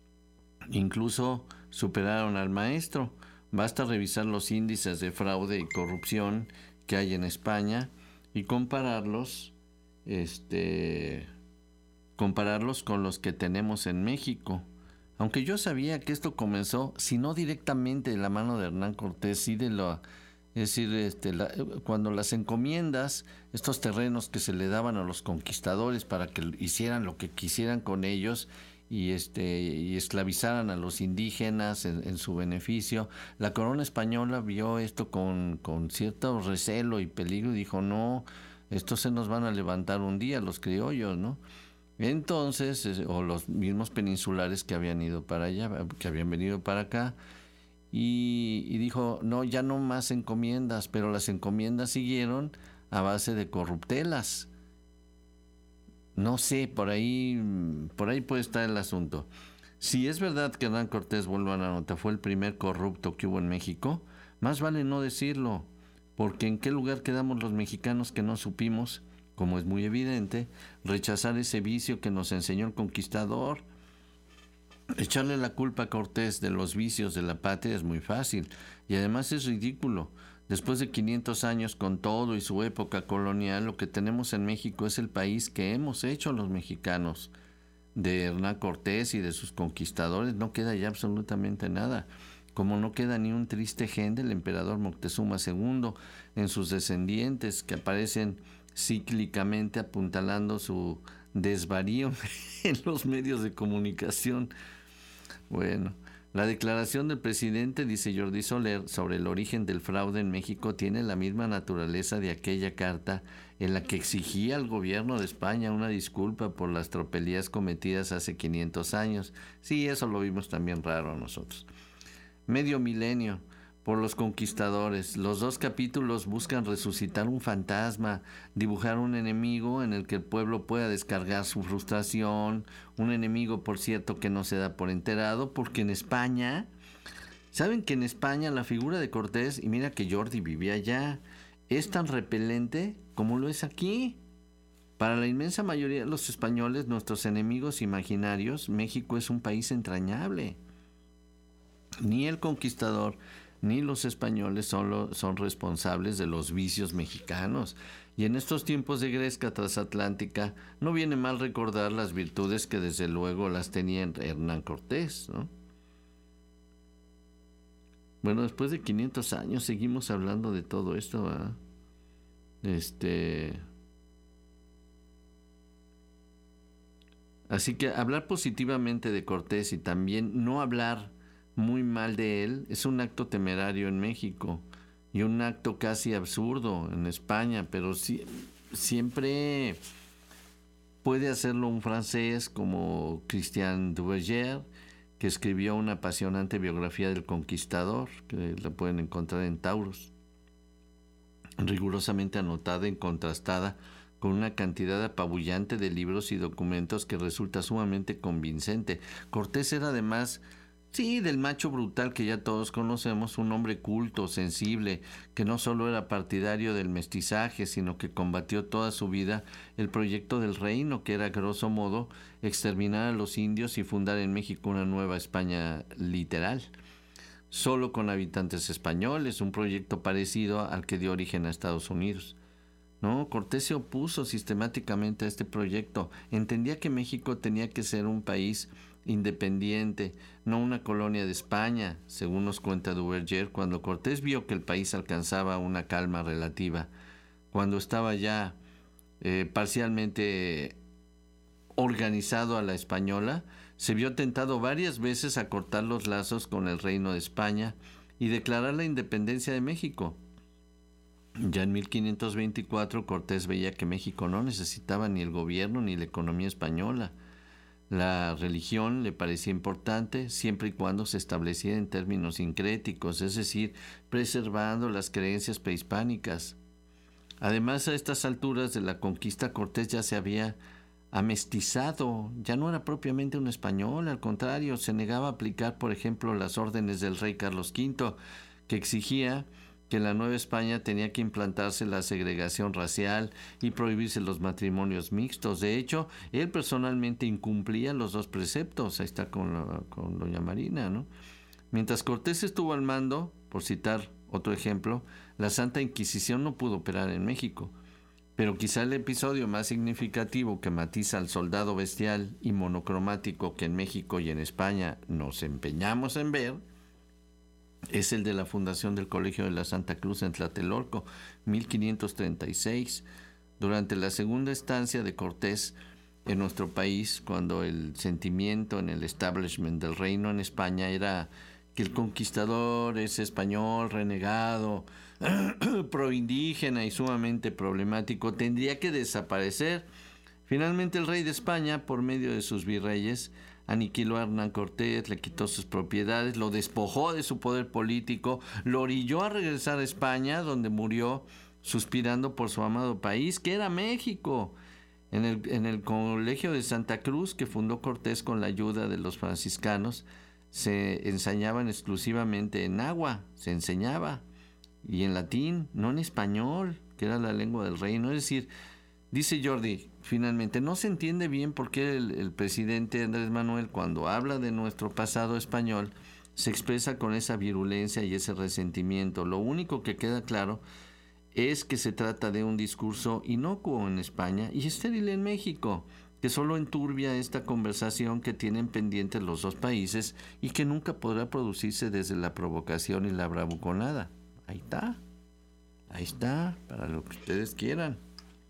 S4: incluso superaron al maestro. Basta revisar los índices de fraude y corrupción que hay en España y compararlos, este, compararlos con los que tenemos en México. Aunque yo sabía que esto comenzó, si no directamente de la mano de Hernán Cortés, sí de lo, es decir, este, la, cuando las encomiendas, estos terrenos que se le daban a los conquistadores para que hicieran lo que quisieran con ellos y este y esclavizaran a los indígenas en, en su beneficio, la corona española vio esto con, con cierto recelo y peligro y dijo, no, estos se nos van a levantar un día los criollos, ¿no? Entonces, o los mismos peninsulares que habían ido para allá, que habían venido para acá, y, y dijo, no, ya no más encomiendas, pero las encomiendas siguieron a base de corruptelas. No sé, por ahí, por ahí puede estar el asunto. Si es verdad que Hernán Cortés, vuelvo a la nota, fue el primer corrupto que hubo en México, más vale no decirlo, porque ¿en qué lugar quedamos los mexicanos que no supimos, como es muy evidente, rechazar ese vicio que nos enseñó el conquistador? Echarle la culpa a Cortés de los vicios de la patria es muy fácil, y además es ridículo. Después de quinientos años con todo y su época colonial, lo que tenemos en México es el país que hemos hecho los mexicanos. De Hernán Cortés y de sus conquistadores no queda ya absolutamente nada, como no queda ni un triste gen del emperador Moctezuma segundo en sus descendientes que aparecen cíclicamente apuntalando su desvarío en los medios de comunicación. Bueno, la declaración del presidente, dice Jordi Soler, sobre el origen del fraude en México tiene la misma naturaleza de aquella carta en la que exigía al gobierno de España una disculpa por las tropelías cometidas hace quinientos años. Sí, eso lo vimos también raro a nosotros. Medio milenio por los conquistadores. Los dos capítulos buscan resucitar un fantasma, dibujar un enemigo en el que el pueblo pueda descargar su frustración, un enemigo, por cierto, que no se da por enterado, porque en España, ¿saben que en España la figura de Cortés, y mira que Jordi vivía allá, es tan repelente como lo es aquí? Para la inmensa mayoría de los españoles, nuestros enemigos imaginarios, México es un país entrañable. Ni el conquistador ni los españoles son, lo, son responsables de los vicios mexicanos. Y en estos tiempos de gresca transatlántica no viene mal recordar las virtudes que desde luego las tenía Hernán Cortés, ¿no? Bueno, después de quinientos años seguimos hablando de todo esto, ¿verdad? Este... Así que hablar positivamente de Cortés y también no hablar muy mal de él es un acto temerario en México y un acto casi absurdo en España, pero sí, siempre puede hacerlo un francés como Christian Duverger, que escribió una apasionante biografía del conquistador, que la pueden encontrar en Taurus, rigurosamente anotada y contrastada con una cantidad apabullante de libros y documentos que resulta sumamente convincente. Cortés era además, sí, del macho brutal que ya todos conocemos, un hombre culto, sensible, que no solo era partidario del mestizaje, sino que combatió toda su vida el proyecto del reino, que era, grosso modo, exterminar a los indios y fundar en México una nueva España literal, solo con habitantes españoles, un proyecto parecido al que dio origen a Estados Unidos. No, Cortés se opuso sistemáticamente a este proyecto. Entendía que México tenía que ser un país independiente, no una colonia de España, según nos cuenta Duverger, cuando Cortés vio que el país alcanzaba una calma relativa, cuando estaba ya eh, parcialmente organizado a la española, se vio tentado varias veces a cortar los lazos con el Reino de España y declarar la independencia de México. Ya en mil quinientos veinticuatro Cortés veía que México no necesitaba ni el gobierno ni la economía española. La religión le parecía importante siempre y cuando se estableciera en términos sincréticos, es decir, preservando las creencias prehispánicas. Además, a estas alturas de la conquista, Cortés ya se había amestizado, ya no era propiamente un español, al contrario, se negaba a aplicar, por ejemplo, las órdenes del rey Carlos quinto, que exigía que en la Nueva España tenía que implantarse la segregación racial y prohibirse los matrimonios mixtos. De hecho, él personalmente incumplía los dos preceptos. Ahí está con, la, con doña Marina, ¿no? Mientras Cortés estuvo al mando, por citar otro ejemplo, la Santa Inquisición no pudo operar en México. Pero quizá el episodio más significativo que matiza al soldado bestial y monocromático que en México y en España nos empeñamos en ver es el de la fundación del Colegio de la Santa Cruz en Tlatelolco, mil quinientos treinta y seis. Durante la segunda estancia de Cortés en nuestro país, cuando el sentimiento en el establishment del reino en España era que el conquistador es español, renegado, proindígena y sumamente problemático, tendría que desaparecer. Finalmente el rey de España, por medio de sus virreyes, aniquiló a Hernán Cortés, le quitó sus propiedades, lo despojó de su poder político, lo orilló a regresar a España, donde murió suspirando por su amado país, que era México. En el, en el Colegio de Santa Cruz, que fundó Cortés con la ayuda de los franciscanos, se enseñaban exclusivamente en náhuatl, se enseñaba, y en latín, no en español, que era la lengua del reino. Es decir, dice Jordi, finalmente, no se entiende bien por qué el, el presidente Andrés Manuel, cuando habla de nuestro pasado español, se expresa con esa virulencia y ese resentimiento. Lo único que queda claro es que se trata de un discurso inocuo en España y estéril en México, que solo enturbia esta conversación que tienen pendientes los dos países y que nunca podrá producirse desde la provocación y la bravuconada. Ahí está, ahí está, para lo que ustedes quieran.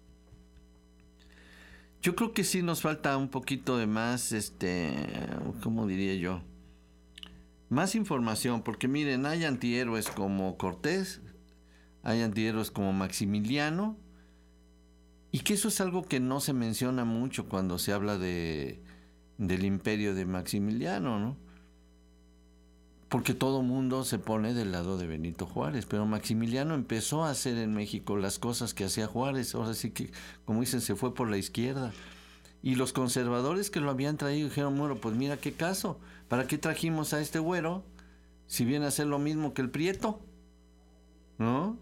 S4: Yo creo que sí nos falta un poquito de más, este, ¿cómo diría yo? Más información, porque miren, hay antihéroes como Cortés, hay antihéroes como Maximiliano, y que eso es algo que no se menciona mucho cuando se habla de del imperio de Maximiliano, ¿no? Porque todo mundo se pone del lado de Benito Juárez, pero Maximiliano empezó a hacer en México las cosas que hacía Juárez, ahora sí que, como dicen, se fue por la izquierda. Y los conservadores que lo habían traído dijeron, bueno, pues mira qué caso, ¿para qué trajimos a este güero si viene a hacer lo mismo que el Prieto? ¿No?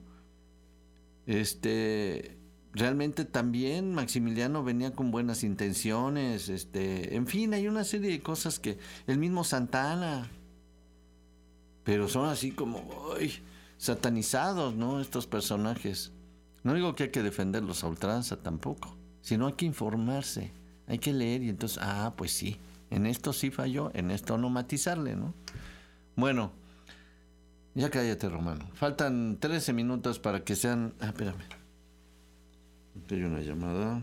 S4: Este, realmente también Maximiliano venía con buenas intenciones, este, en fin, hay una serie de cosas que, el mismo Santana, pero son así como ay, satanizados, ¿no? Estos personajes. No digo que hay que defenderlos a ultranza tampoco, sino hay que informarse, hay que leer y entonces, ah, pues sí, en esto sí falló, en esto no matizarle, ¿no? Bueno, ya cállate, Romano. Faltan trece minutos para que sean... Ah, espérame. Aquí hay una llamada.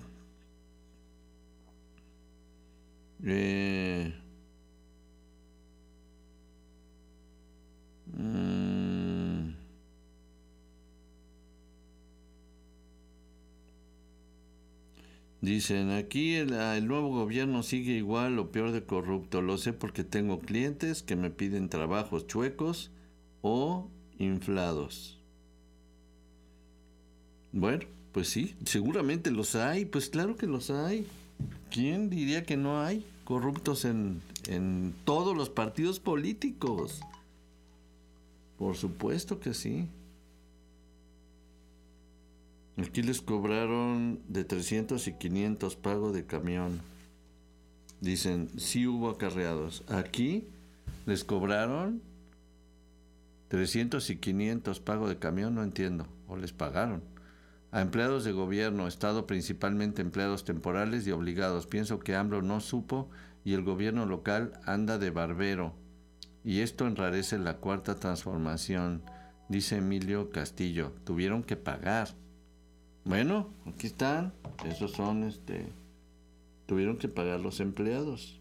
S4: Eh... Mm. Dicen aquí el, el nuevo gobierno sigue igual o peor de corrupto. Lo sé porque tengo clientes que me piden trabajos chuecos o inflados. Bueno, pues sí, seguramente los hay. Pues claro que los hay. ¿Quién diría que no hay corruptos en, en todos los partidos políticos? Por supuesto que sí. Aquí les cobraron de trescientos y quinientos pago de camión. Dicen, sí hubo acarreados. Aquí les cobraron trescientos y quinientos pago de camión, no entiendo. O les pagaron. a empleados de gobierno, Estado, principalmente empleados temporales y obligados. Pienso que AMLO no supo y el gobierno local anda de barbero. Y esto enrarece la cuarta transformación, dice Emilio Castillo. Tuvieron que pagar. Bueno, aquí están. Esos son, este... Tuvieron que pagar los empleados.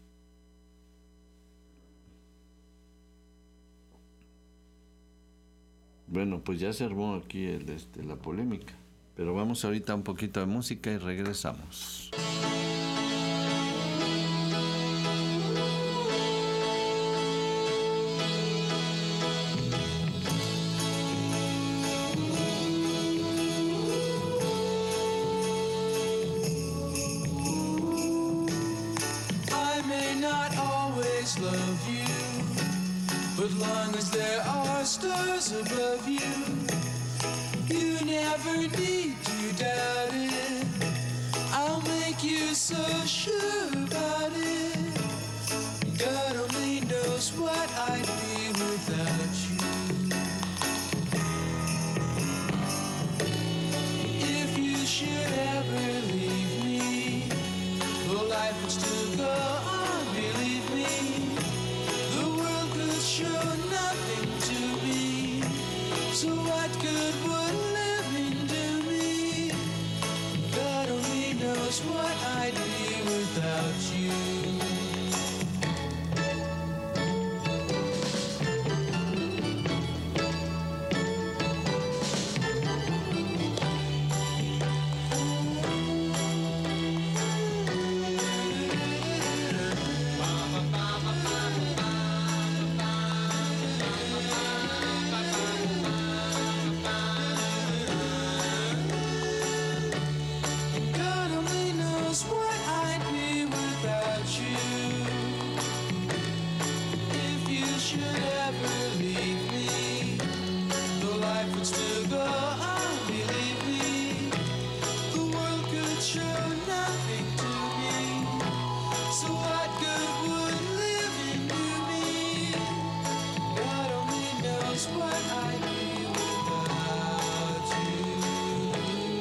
S4: Bueno, pues ya se armó aquí el, este, la polémica. Pero vamos ahorita a un poquito de música y regresamos.
S7: I may not always love you, but long as there are stars above you, you never need to doubt it. I'll make you so sure about it. God only knows what I'd be without you. If you should ever leave me, though life would still go on, believe me, the world could show nothing to me. So what good would living do me? God only knows what I'd be without you. God only knows what I'd be without you. If you should ever leave me, though life would still go on, believe me, the world could show nothing to me. So what good would living do me? God only knows what I'd be without you.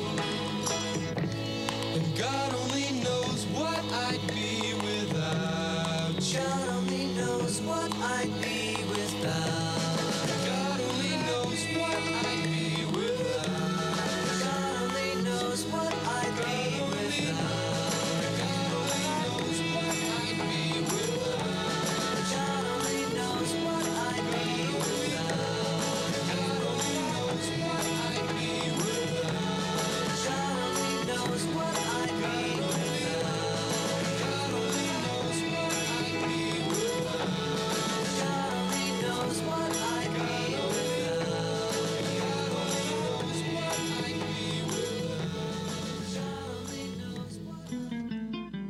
S7: And God only knows what I'd be without you. God only knows what I'd be without. God only knows what I'd be without. God only knows what I'd be without. God only knows what I'd be without. God only knows what I'd be without. God only knows what I'd be without. God only knows what I'd be without. God only knows what I'd be without. God only knows what I'd be without. God only knows what I'd be without. God only knows what.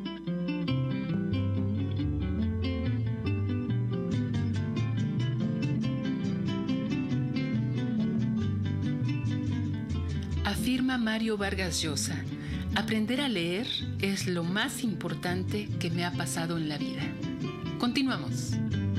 S5: Afirma Mario Vargas Llosa, aprender a leer es lo más importante que me ha pasado en la vida. Continuamos.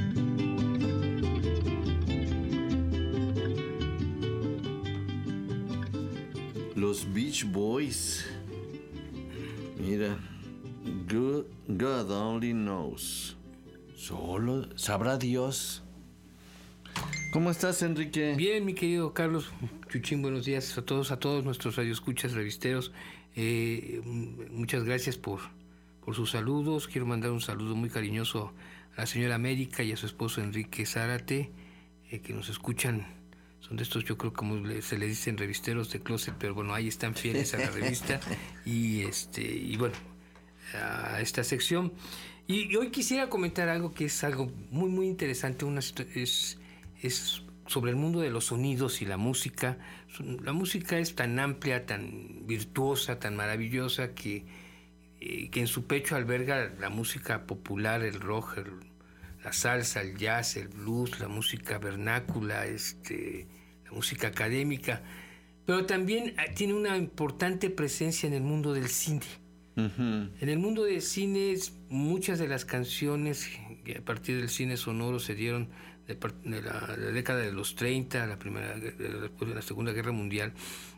S4: Los Beach Boys. Mira. God, God only knows. Solo sabrá Dios. ¿Cómo estás, Enrique?
S8: Bien, mi querido Carlos Chuchín, buenos días a todos, a todos nuestros radioescuchas, revisteros. Eh, muchas gracias por, por sus saludos. Quiero mandar un saludo muy cariñoso a la señora América y a su esposo Enrique Zárate, eh, que nos escuchan. Son de estos, yo creo, como le, se les dicen revisteros de closet, pero bueno, ahí están fieles a la revista y este y bueno, a esta sección. Y, y hoy quisiera comentar algo que es algo muy, muy interesante. Una, es, es sobre el mundo de los sonidos y la música. La música es tan amplia, tan virtuosa, tan maravillosa, que, eh, que en su pecho alberga la música popular, el rock, el, la salsa, el jazz, el blues, la música vernácula, este, la música académica, pero también tiene una importante presencia en el mundo del cine. Uh-huh. En el mundo del cine, muchas de las canciones que a partir del cine sonoro se dieron de, de, la, de la década de los treinta, la primera, después de la Segunda Guerra Mundial,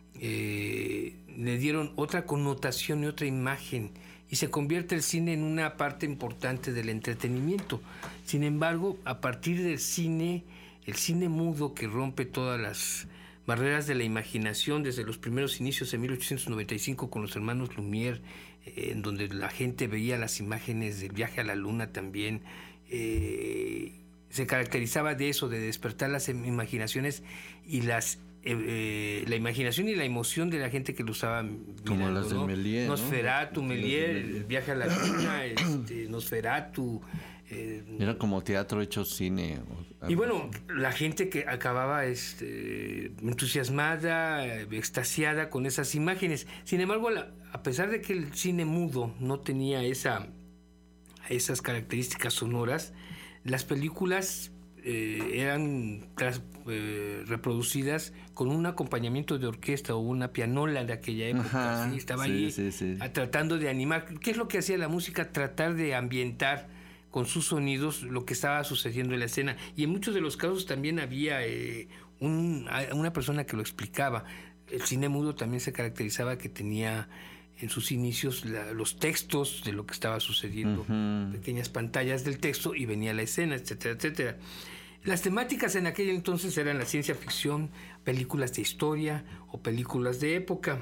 S8: eh, le dieron otra connotación y otra imagen, y se convierte el cine en una parte importante del entretenimiento. Sin embargo, a partir del cine, el cine mudo que rompe todas las barreras de la imaginación desde los primeros inicios en mil ochocientos noventa y cinco con los hermanos Lumière, eh, en donde la gente veía las imágenes del viaje a la luna también, eh, se caracterizaba de eso, de despertar las imaginaciones y las eh, eh, la imaginación y la emoción de la gente que lo estaba mirando,
S4: como las de
S8: ¿no?
S4: Méliès, ¿no?
S8: Nosferatu, Méliès, el viaje a la luna, este, Nosferatu. Eh,
S4: Era como teatro hecho cine.
S8: Y bueno, la gente que acababa este, entusiasmada, extasiada con esas imágenes. Sin embargo, la, a pesar de que el cine mudo no tenía esa, esas características sonoras, las películas eh, eran tras, eh, reproducidas con un acompañamiento de orquesta o una pianola de aquella época.
S4: Ajá,
S8: ¿sí? Estaba
S4: sí,
S8: ahí
S4: sí, sí.
S8: a, tratando de animar. ¿Qué es lo que hacía la música? Tratar de ambientar con sus sonidos lo que estaba sucediendo en la escena. Y en muchos de los casos también había eh, un, una persona que lo explicaba. El cine mudo también se caracterizaba que tenía en sus inicios la, los textos de lo que estaba sucediendo, uh-huh. pequeñas pantallas del texto y venía la escena, etcétera, etcétera. Las temáticas en aquel entonces eran la ciencia ficción, películas de historia o películas de época.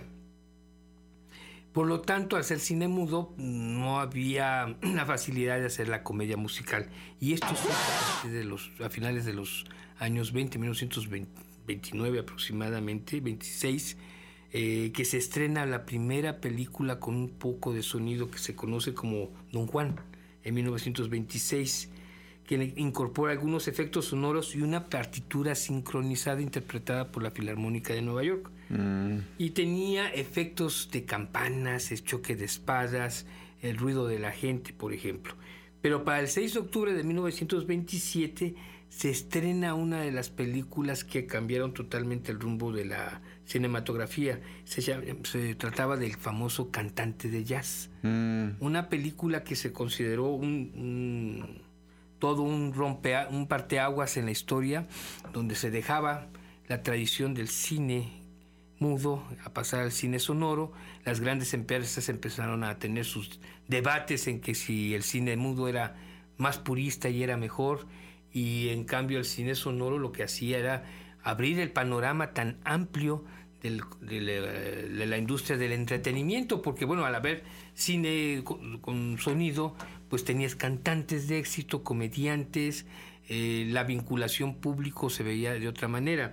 S8: Por lo tanto, al ser cine mudo, no había la facilidad de hacer la comedia musical. Y esto sí, de los, a finales de los años veinte, mil novecientos veintinueve aproximadamente, veintiséis, eh, que se estrena la primera película con un poco de sonido que se conoce como Don Juan, en mil novecientos veintiséis, que incorpora algunos efectos sonoros y una partitura sincronizada interpretada por la Filarmónica de Nueva York. Mm. Y tenía efectos de campanas, el choque de espadas, el ruido de la gente, por ejemplo. Pero para el seis de octubre de mil novecientos veintisiete se estrena una de las películas que cambiaron totalmente el rumbo de la cinematografía. Se, se trataba del famoso Cantante de Jazz. Mm. Una película que se consideró un... un todo un rompe, un parteaguas en la historia, donde se dejaba la tradición del cine mudo a pasar al cine sonoro. Las grandes empresas empezaron a tener sus debates en que si el cine mudo era más purista y era mejor, y en cambio el cine sonoro lo que hacía era abrir el panorama tan amplio del, de, la, de la industria del entretenimiento, porque bueno, al haber cine con, con sonido, pues tenías cantantes de éxito, comediantes, eh, la vinculación público se veía de otra manera.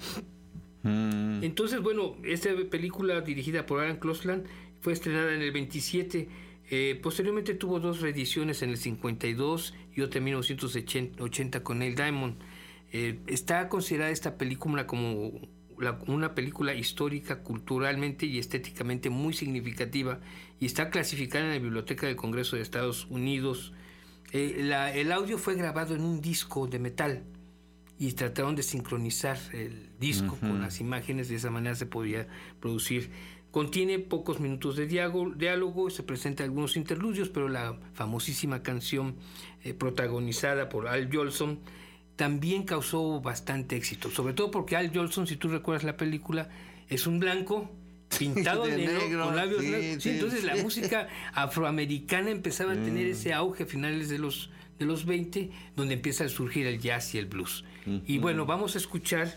S8: Mm. Entonces, bueno, esta película dirigida por Aaron Closland fue estrenada en el veintisiete, eh, posteriormente tuvo dos reediciones en el cincuenta y dos y otra en mil novecientos ochenta con Neil Diamond. Eh, está considerada esta película como la, una película histórica, culturalmente y estéticamente muy significativa, y está clasificada en la Biblioteca del Congreso de Estados Unidos. Eh, la, el audio fue grabado en un disco de metal y trataron de sincronizar el disco uh-huh. con las imágenes, de esa manera se podía producir. Contiene pocos minutos de diálogo, diálogo se presentan algunos interludios, pero la famosísima canción eh, protagonizada por Al Jolson también causó bastante éxito, sobre todo porque Al Jolson, si tú recuerdas la película, es un blanco pintado de negro, negro, con labios sí, negros. Sí, entonces sí. La música afroamericana empezaba a tener mm. ese auge a finales de los, de los veinte, donde empieza a surgir el jazz y el blues. Mm-hmm. Y bueno, vamos a escuchar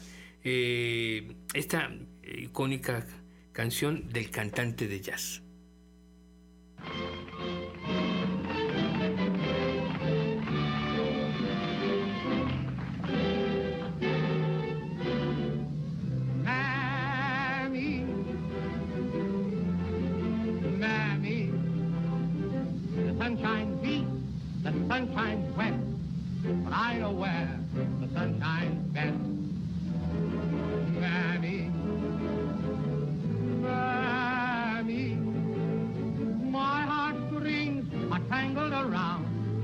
S8: eh, esta icónica canción del Cantante de Jazz.
S9: Sunshine beats, the sunshine wet, but I know where the sunshine's best. Mammy, Mammy, my heartstrings are tangled around.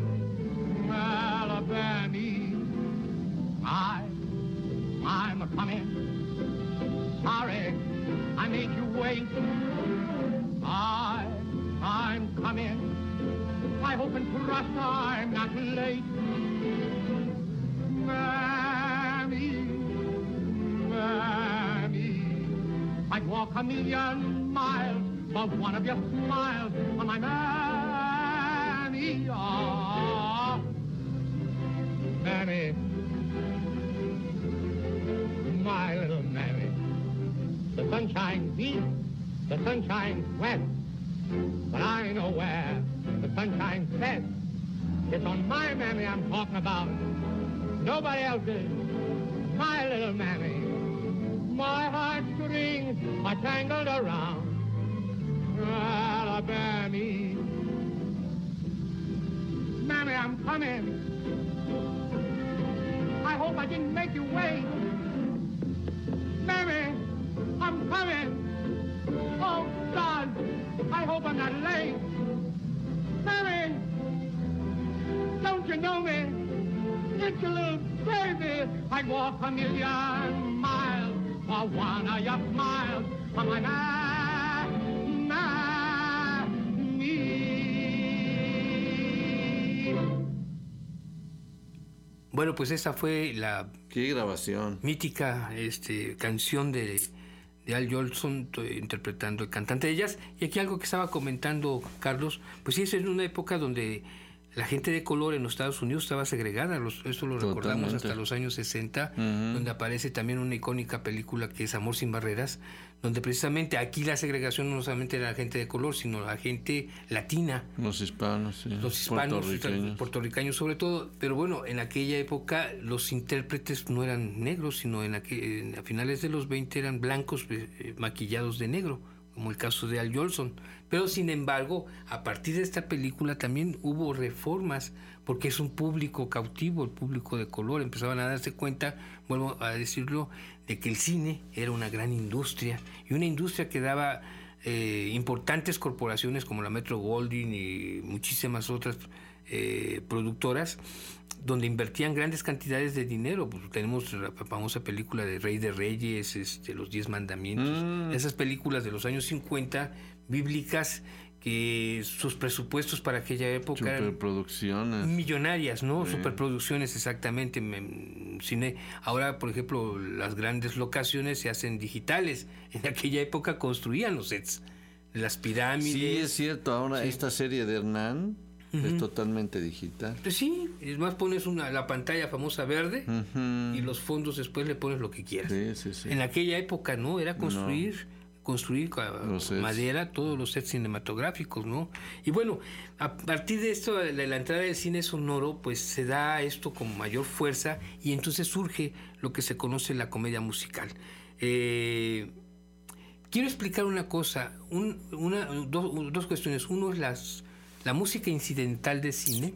S9: Alabama, I, I'm a coming. Sorry, I made you wait. I, I'm coming. I hope and trust I'm not late. Mammy, Mammy, I'd walk a million miles for one of your smiles, oh, my Mammy, oh, Mammy, my little Mammy. The sun shines east, the sun shines west, but I know where the sun shines best. It's on my Mammy I'm talking about, nobody else's, my little Mammy. My heartstrings are tangled around Alabama. Mammy, I'm coming. I hope I didn't make you wait. Mammy, I'm coming. Oh, God, I hope I'm not late. Mammy, don't you know me? It's a little baby. I'd walk a million miles for one of your smiles. Oh, my, my, my, me.
S8: Bueno, pues esa fue la
S4: qué grabación
S8: mítica este, canción de, de Al Jolson interpretando el cantante de jazz. Y aquí algo que estaba comentando Carlos, pues sí, es en una época donde la gente de color en los Estados Unidos estaba segregada, los, eso lo
S4: Totalmente.
S8: Recordamos hasta los años sesenta, uh-huh. donde aparece también una icónica película que es Amor sin barreras, donde precisamente aquí la segregación no solamente era la gente de color, sino la gente latina.
S4: Los hispanos, sí.
S8: Los hispanos,
S4: puertorriqueños.
S8: puertorriqueños sobre todo, pero bueno, en aquella época los intérpretes no eran negros, sino en aquel, a finales de los veinte eran blancos eh, maquillados de negro, como el caso de Al Jolson. Pero sin embargo, a partir de esta película también hubo reformas, porque es un público cautivo, el público de color. Empezaban a darse cuenta, vuelvo a decirlo, de que el cine era una gran industria, y una industria que daba eh, importantes corporaciones como la Metro-Goldwyn y muchísimas otras eh, productoras, donde invertían grandes cantidades de dinero. Pues tenemos la famosa película de Rey de Reyes, este, Los Diez Mandamientos, mm. esas películas de los años cincuenta, bíblicas, que sus presupuestos para aquella época eran millonarias, ¿no? Sí. Superproducciones, exactamente. Cine. Ahora, por ejemplo, las grandes locaciones se hacen digitales. En aquella época construían los sets, las pirámides.
S4: Sí, es cierto. Ahora sí. Esta serie de Hernán uh-huh. es totalmente digital.
S8: Pues sí, es más, pones una, la pantalla famosa verde uh-huh. y los fondos después le pones lo que quieras.
S4: Sí, sí, sí.
S8: En aquella época, ¿no? Era construir... No. construir con madera todos los sets cinematográficos, ¿no? Y bueno, a partir de esto, de la entrada del cine sonoro, pues se da esto con mayor fuerza, y entonces surge lo que se conoce la comedia musical. Eh, quiero explicar una cosa, un, una, dos, dos cuestiones. Uno es las, la música incidental de cine,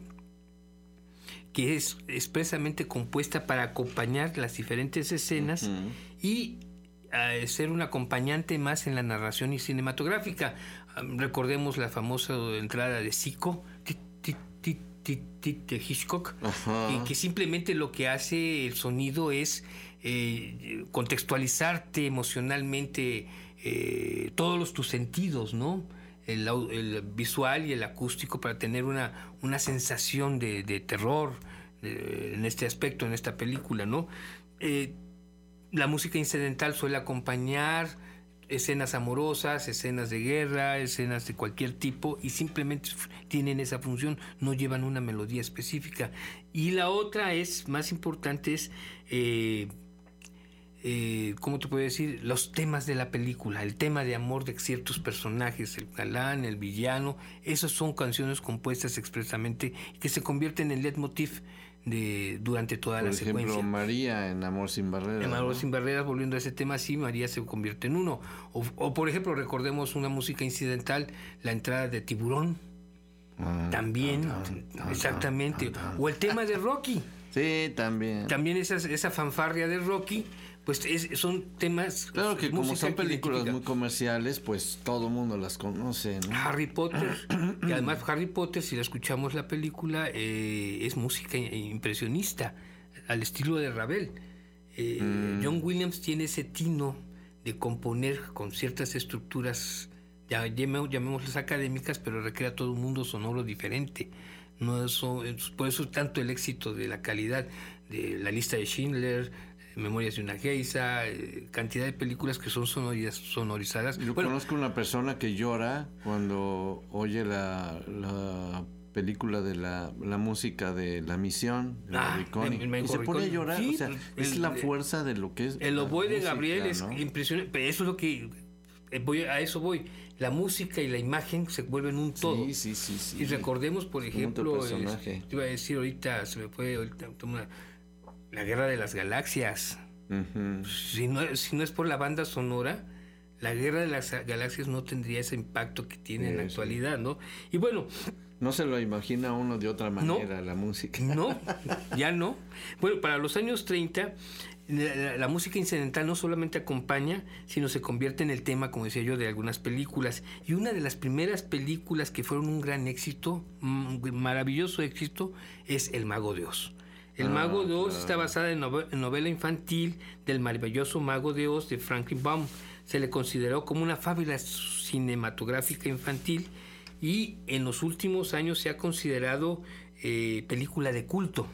S8: que es expresamente compuesta para acompañar las diferentes escenas uh-huh. y a ser un acompañante más en la narración y cinematográfica. Um, recordemos la famosa entrada de Zico, de Hitchcock, y que simplemente lo que hace el sonido es eh, contextualizarte emocionalmente eh, todos los, tus sentidos, ¿no? El, el visual y el acústico, para tener una, una sensación de, de terror eh, en este aspecto, en esta película, ¿no? Eh, La música incidental suele acompañar escenas amorosas, escenas de guerra, escenas de cualquier tipo, y simplemente tienen esa función, no llevan una melodía específica. Y la otra es, más importante, es, eh, eh, ¿cómo te puedo decir? Los temas de la película, el tema de amor de ciertos personajes, el galán, el villano. Esas son canciones compuestas expresamente que se convierten en leitmotiv de, durante toda
S4: por
S8: la
S4: ejemplo,
S8: secuencia.
S4: María en Amor sin barreras.
S8: En Amor
S4: ¿no?
S8: sin barreras, volviendo a ese tema, sí, María se convierte en uno. O, o por ejemplo, recordemos una música incidental, la entrada de Tiburón. Ah, también, ah, ah, exactamente. Ah, ah, o el tema de Rocky.
S4: Sí, también.
S8: También esa, esa fanfarria de Rocky, pues es, son temas...
S4: Claro que como son películas muy comerciales, pues todo el mundo las conoce, ¿no?
S8: Harry Potter, y además Harry Potter, si la escuchamos la película, eh, es música impresionista, al estilo de Ravel. Eh, mm. John Williams tiene ese tino de componer con ciertas estructuras, ya, llamémoslas académicas, pero recrea todo un mundo sonoro diferente. No eso, por eso tanto el éxito de la calidad de La Lista de Schindler, Memorias de una geisa, eh, cantidad de películas que son sonoriz- sonorizadas.
S4: Yo
S8: bueno,
S4: conozco una persona que llora cuando oye la, la película de la, la música de La Misión, de
S8: Ah,
S4: Morricone,
S8: de- de
S4: y se pone a
S8: Morricone.
S4: llorar.
S8: Sí,
S4: o sea,
S8: pues,
S4: es
S8: el-
S4: la fuerza de lo que es
S8: el
S4: la
S8: oboe de
S4: música,
S8: Gabriel es
S4: ¿no?
S8: impresionante, pero eso es lo que eh, voy a eso voy. La música y la imagen se vuelven un todo.
S4: Sí, sí, sí, sí.
S8: Y recordemos, por
S4: Es como otro
S8: ejemplo,
S4: personaje.
S8: es- te iba a decir ahorita, se me fue ahorita, una- la Guerra de las Galaxias.
S4: Ujú.
S8: Si no, si no es por la banda sonora, la Guerra de las Galaxias no tendría ese impacto que tiene en la
S4: Sí,
S8: actualidad, ¿no? Y bueno,
S4: No se lo imagina uno de otra manera, la música.
S8: no, ya no. Bueno, para los años treinta, la, la- la música incidental no solamente acompaña, sino se convierte en el tema, como decía yo, de algunas películas. Y una de las primeras películas que fueron un gran éxito, un maravilloso éxito, es El Mago de Oz. El
S4: Ah,
S8: Mago de Oz
S4: claro.
S8: está basada en, nove- en novela infantil del maravilloso Mago de Oz de Franklin Baum. Se le consideró como una fábula cinematográfica infantil y en los últimos años se ha considerado eh, película de culto,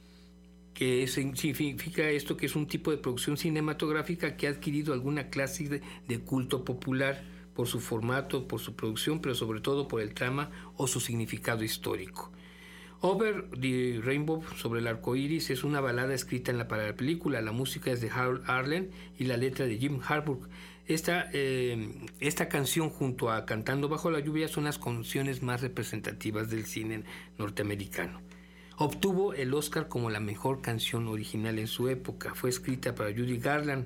S8: que significa esto que es un tipo de producción cinematográfica que ha adquirido alguna clase de, de culto popular por su formato, por su producción, pero sobre todo por el trama o su significado histórico. Over the Rainbow, sobre el arco iris, es una balada escrita en la, para la película. La música es de Harold Arlen y la letra de Jim Harburg. Esta, eh, esta canción junto a Cantando bajo la lluvia son las canciones más representativas del cine norteamericano. Obtuvo el Oscar como la mejor canción original en su época. Fue escrita para Judy Garland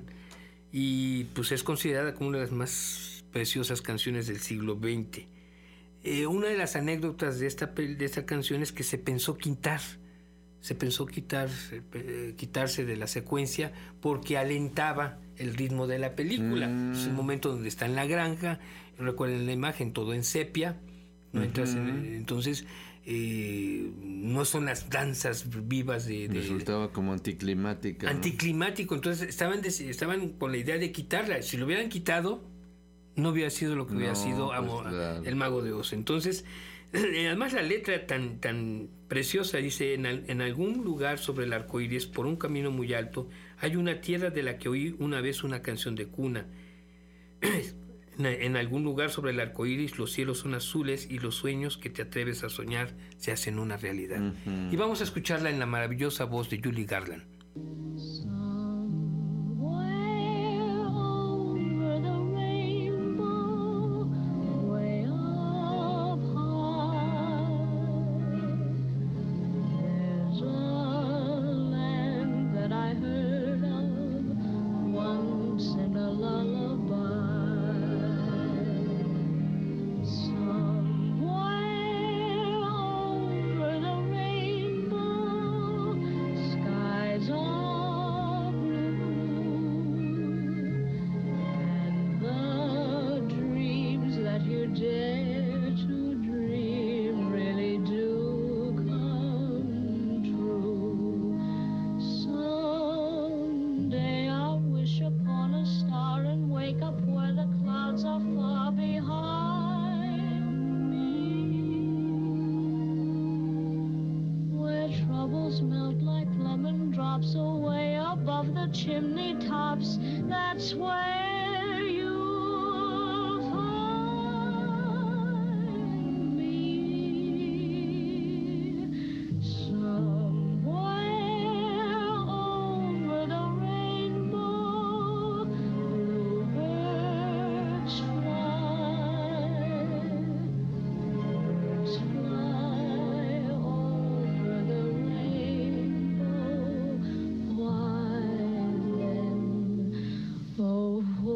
S8: y pues es considerada como una de las más preciosas canciones del siglo veinte. Eh, una de las anécdotas de esta, de esta canción es que se pensó quitar, se pensó quitar, eh, quitarse de la secuencia porque alentaba el ritmo de la película. Mm. Es el momento donde está en la granja, recuerden la imagen, todo en sepia, no uh-huh. entras en, entonces eh, no son las danzas vivas de... de
S4: Resultaba como anticlimática.
S8: Anticlimático, ¿no? Entonces estaban, de, estaban con la idea de quitarla. Si lo hubieran quitado, no hubiera sido lo que hubiera no, sido pues, amo, claro. El Mago de Oz. Entonces, además la letra tan, tan preciosa dice, en, en algún lugar sobre el arco iris, por un camino muy alto, hay una tierra de la que oí una vez una canción de cuna. en, en algún lugar sobre el arco iris los cielos son azules y los sueños que te atreves a soñar se hacen una realidad. Uh-huh. Y vamos a escucharla en la maravillosa voz de Judy Garland.
S10: Oh,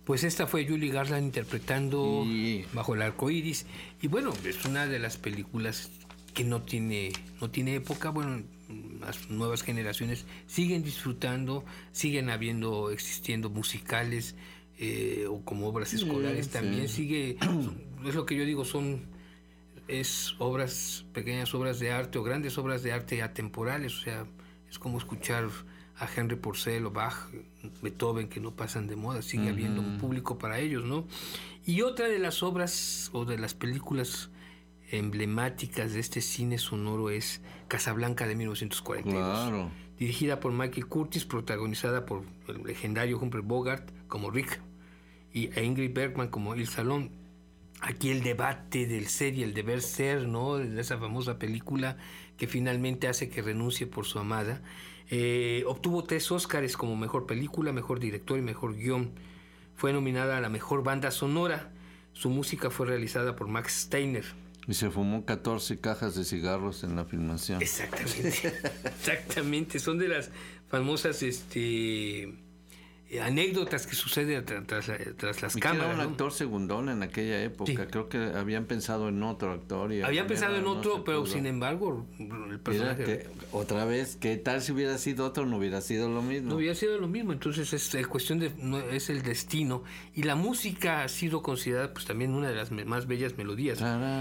S8: Pues esta fue Julie Garland interpretando
S4: Y-
S8: Bajo el arco iris. Y bueno, es una de las películas que no tiene, no tiene época. Bueno, las nuevas generaciones siguen disfrutando, siguen habiendo, existiendo musicales eh, o como obras escolares
S4: sí.
S8: también. Sigue, es lo que yo digo, son es obras, pequeñas obras de arte o grandes obras de arte atemporales. O sea, es como escuchar a Henry Purcell o Bach, Beethoven, que no pasan de moda, sigue
S4: Ujú.
S8: habiendo un público para ellos, ¿no? Y otra de las obras o de las películas emblemáticas de este cine sonoro es Casablanca de mil novecientos cuarenta y dos.
S4: Claro.
S8: Dirigida por Michael Curtis, protagonizada por el legendario Humphrey Bogart como Rick y a Ingrid Bergman como Il Salón. Aquí el debate del ser y el deber ser, ¿no? De esa famosa película que finalmente hace que renuncie por su amada. Eh, obtuvo tres Óscares como mejor película, mejor director y mejor guión. Fue nominada a la mejor banda sonora. Su música fue realizada por Max Steiner.
S4: Y se fumó catorce cajas de cigarros en la filmación.
S8: Exactamente, exactamente. Son de las famosas este, anécdotas que suceden tra- tras, la- tras las
S4: Y que era
S8: cámaras,
S4: un
S8: ¿no?
S4: actor segundón en aquella época.
S8: Sí.
S4: Creo que habían pensado en otro actor. Y
S8: Habían
S4: al
S8: pensado en
S4: final no
S8: otro,
S4: se
S8: pero
S4: pudo.
S8: sin embargo, el
S4: Mira
S8: personaje
S4: que, otra vez, ¿qué tal si hubiera sido otro? No hubiera sido lo mismo.
S8: no hubiera sido lo mismo. Entonces es eh, cuestión de, no, es el destino. Y la música ha sido considerada pues también una de las me- más bellas melodías.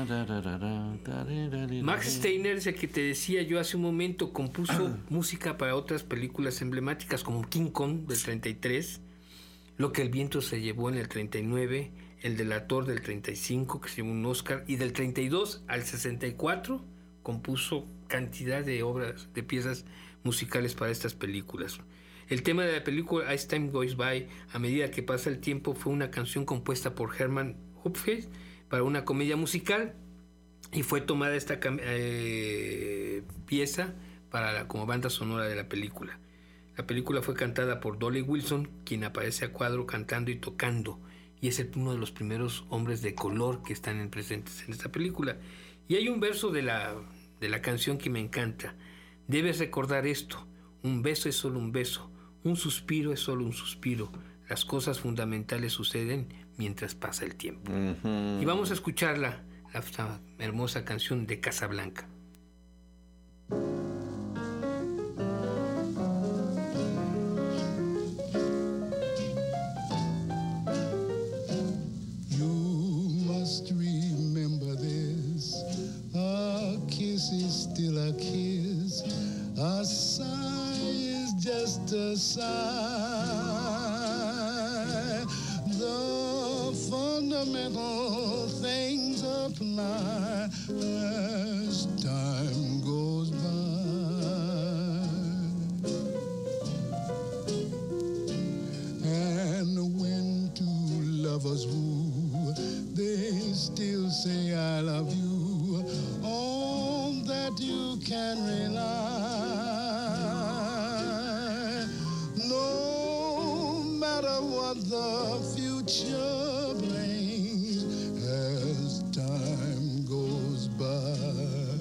S8: Max Steiner, es el que te decía yo hace un momento, compuso música para otras películas emblemáticas como King Kong del treinta y tres, Lo que el viento se llevó en el treinta y nueve, El delator del treinta y cinco, que se llevó un Oscar, y del treinta y dos al sesenta y cuatro compuso cantidad de obras, de piezas musicales para estas películas. El tema de la película As Time Goes By, a medida que pasa el tiempo, fue una canción compuesta por Hermann Hopfeld para una comedia musical y fue tomada esta cam- eh, pieza para la, como banda sonora de la película. La película fue cantada por Dolly Wilson, quien aparece a cuadro cantando y tocando, y es el- uno de los primeros hombres de color que están en presentes en esta película. Y hay un verso de la, de la canción que me encanta. Debes recordar esto: un beso es solo un beso, un suspiro es solo un suspiro. Las cosas fundamentales suceden mientras pasa el tiempo.
S4: Ujú.
S8: Y vamos a escucharla, la, esta hermosa canción de Casablanca.
S10: You must remember this. A kiss is still a kiss. A sigh is just a sigh. The fundamental things apply as time goes by. And when two lovers woo, they still say I love you. On that you can rely. No matter what the future brings as time goes by.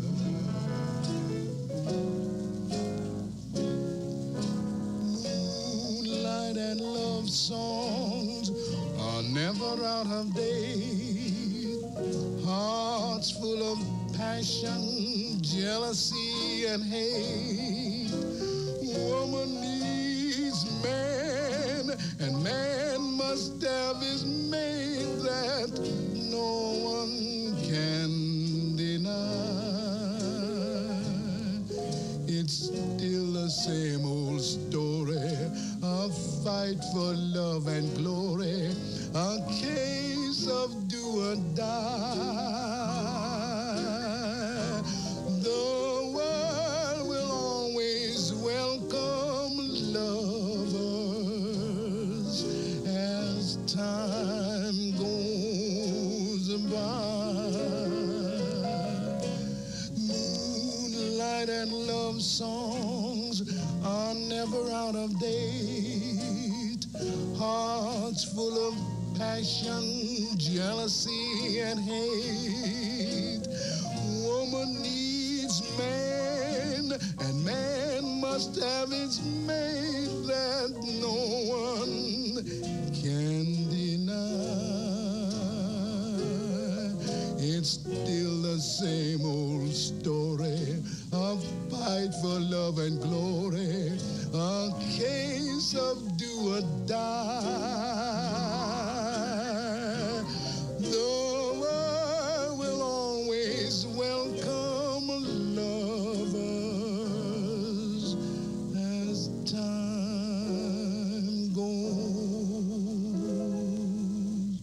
S10: Moonlight and love songs are never out of date. Hearts full of passion, jealousy, and hate. Woman needs man, and man must have his mate that no one can deny. It's still the same old story, a fight for love and glory, a case of do or die. The world will always welcome lovers as time goes by. Moonlight and love songs are never out of date. Hearts full of passion, jealousy, and hate. Woman needs man, and man must have its mate that no one can deny. for love and glory, a case of do or die. The world will always welcome lovers as time goes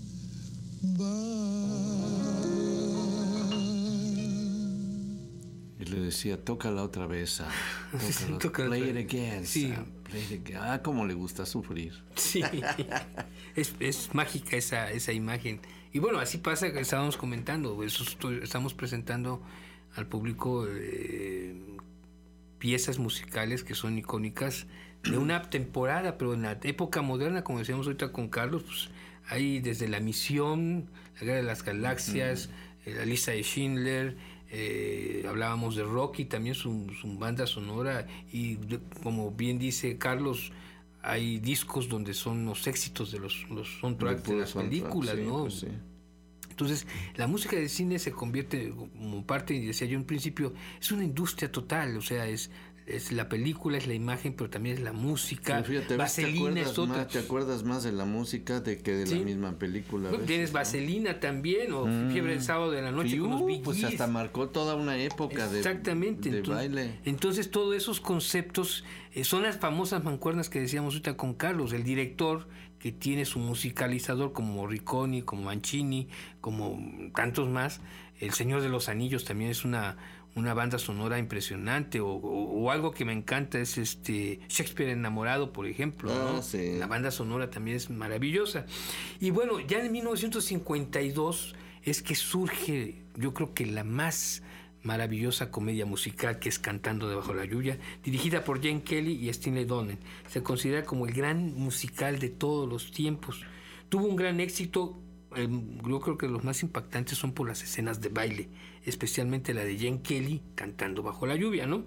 S10: by.
S4: Y le decía, tócala otra vez, ah, tócala,
S8: Sí, tócala
S4: play
S8: otra
S4: it again,
S8: Sí.
S4: Sam, play it again. Ah, cómo le gusta sufrir.
S8: Sí, es, es mágica esa, esa imagen. Y bueno, así pasa que estábamos comentando, eso estoy- estamos presentando al público eh, piezas musicales que son icónicas de una temporada, pero en la época moderna, como decíamos ahorita con Carlos, pues hay desde La Misión, La Guerra de las Galaxias, eh, La Lista de Schindler, eh, hablábamos de Rocky, también su, su banda sonora, y de- como bien dice Carlos, hay discos donde son los éxitos de los, los soundtracks de,
S4: puro
S8: las
S4: soundtrack,
S8: películas,
S4: sí,
S8: ¿no?
S4: pues sí.
S8: Entonces, la música de cine se convierte como parte, y decía yo en principio, es una industria total, o sea, es, es la película, es la imagen, pero también es la música.
S4: Pero fíjate, ¿ves? ¿te
S8: Vaselina
S4: acuerdas,
S8: es otra.
S4: más, te acuerdas más de la música de que de
S8: Sí.
S4: la misma película? a
S8: Bueno,
S4: veces,
S8: tienes
S4: ¿no?
S8: Vaselina también, o
S4: Mm.
S8: Fiebre del Sábado de la Noche
S4: Sí,
S8: con los
S4: uh,
S8: Bee
S4: pues
S8: Gees.
S4: hasta marcó toda una época de,
S8: Exactamente.
S4: de
S8: entonces,
S4: baile.
S8: Entonces, todos esos conceptos eh, son las famosas mancuernas que decíamos ahorita con Carlos, el director que tiene su musicalizador como Morricone, como Mancini, como tantos más. El Señor de los Anillos también es una, una banda sonora impresionante, o, o- o algo que me encanta es este Shakespeare enamorado, por ejemplo,
S4: Ah,
S8: ¿no?
S4: sí.
S8: La banda sonora también es maravillosa. Y bueno, ya en mil novecientos cincuenta y dos es que surge, yo creo que la más maravillosa comedia musical, que es Cantando debajo de la lluvia, dirigida por Gene Kelly y Stanley Donen. Se considera como el gran musical de todos los tiempos. Tuvo un gran éxito. eh, yo creo que los más impactantes son por las escenas de baile, especialmente la de Gene Kelly cantando bajo la lluvia, ¿no?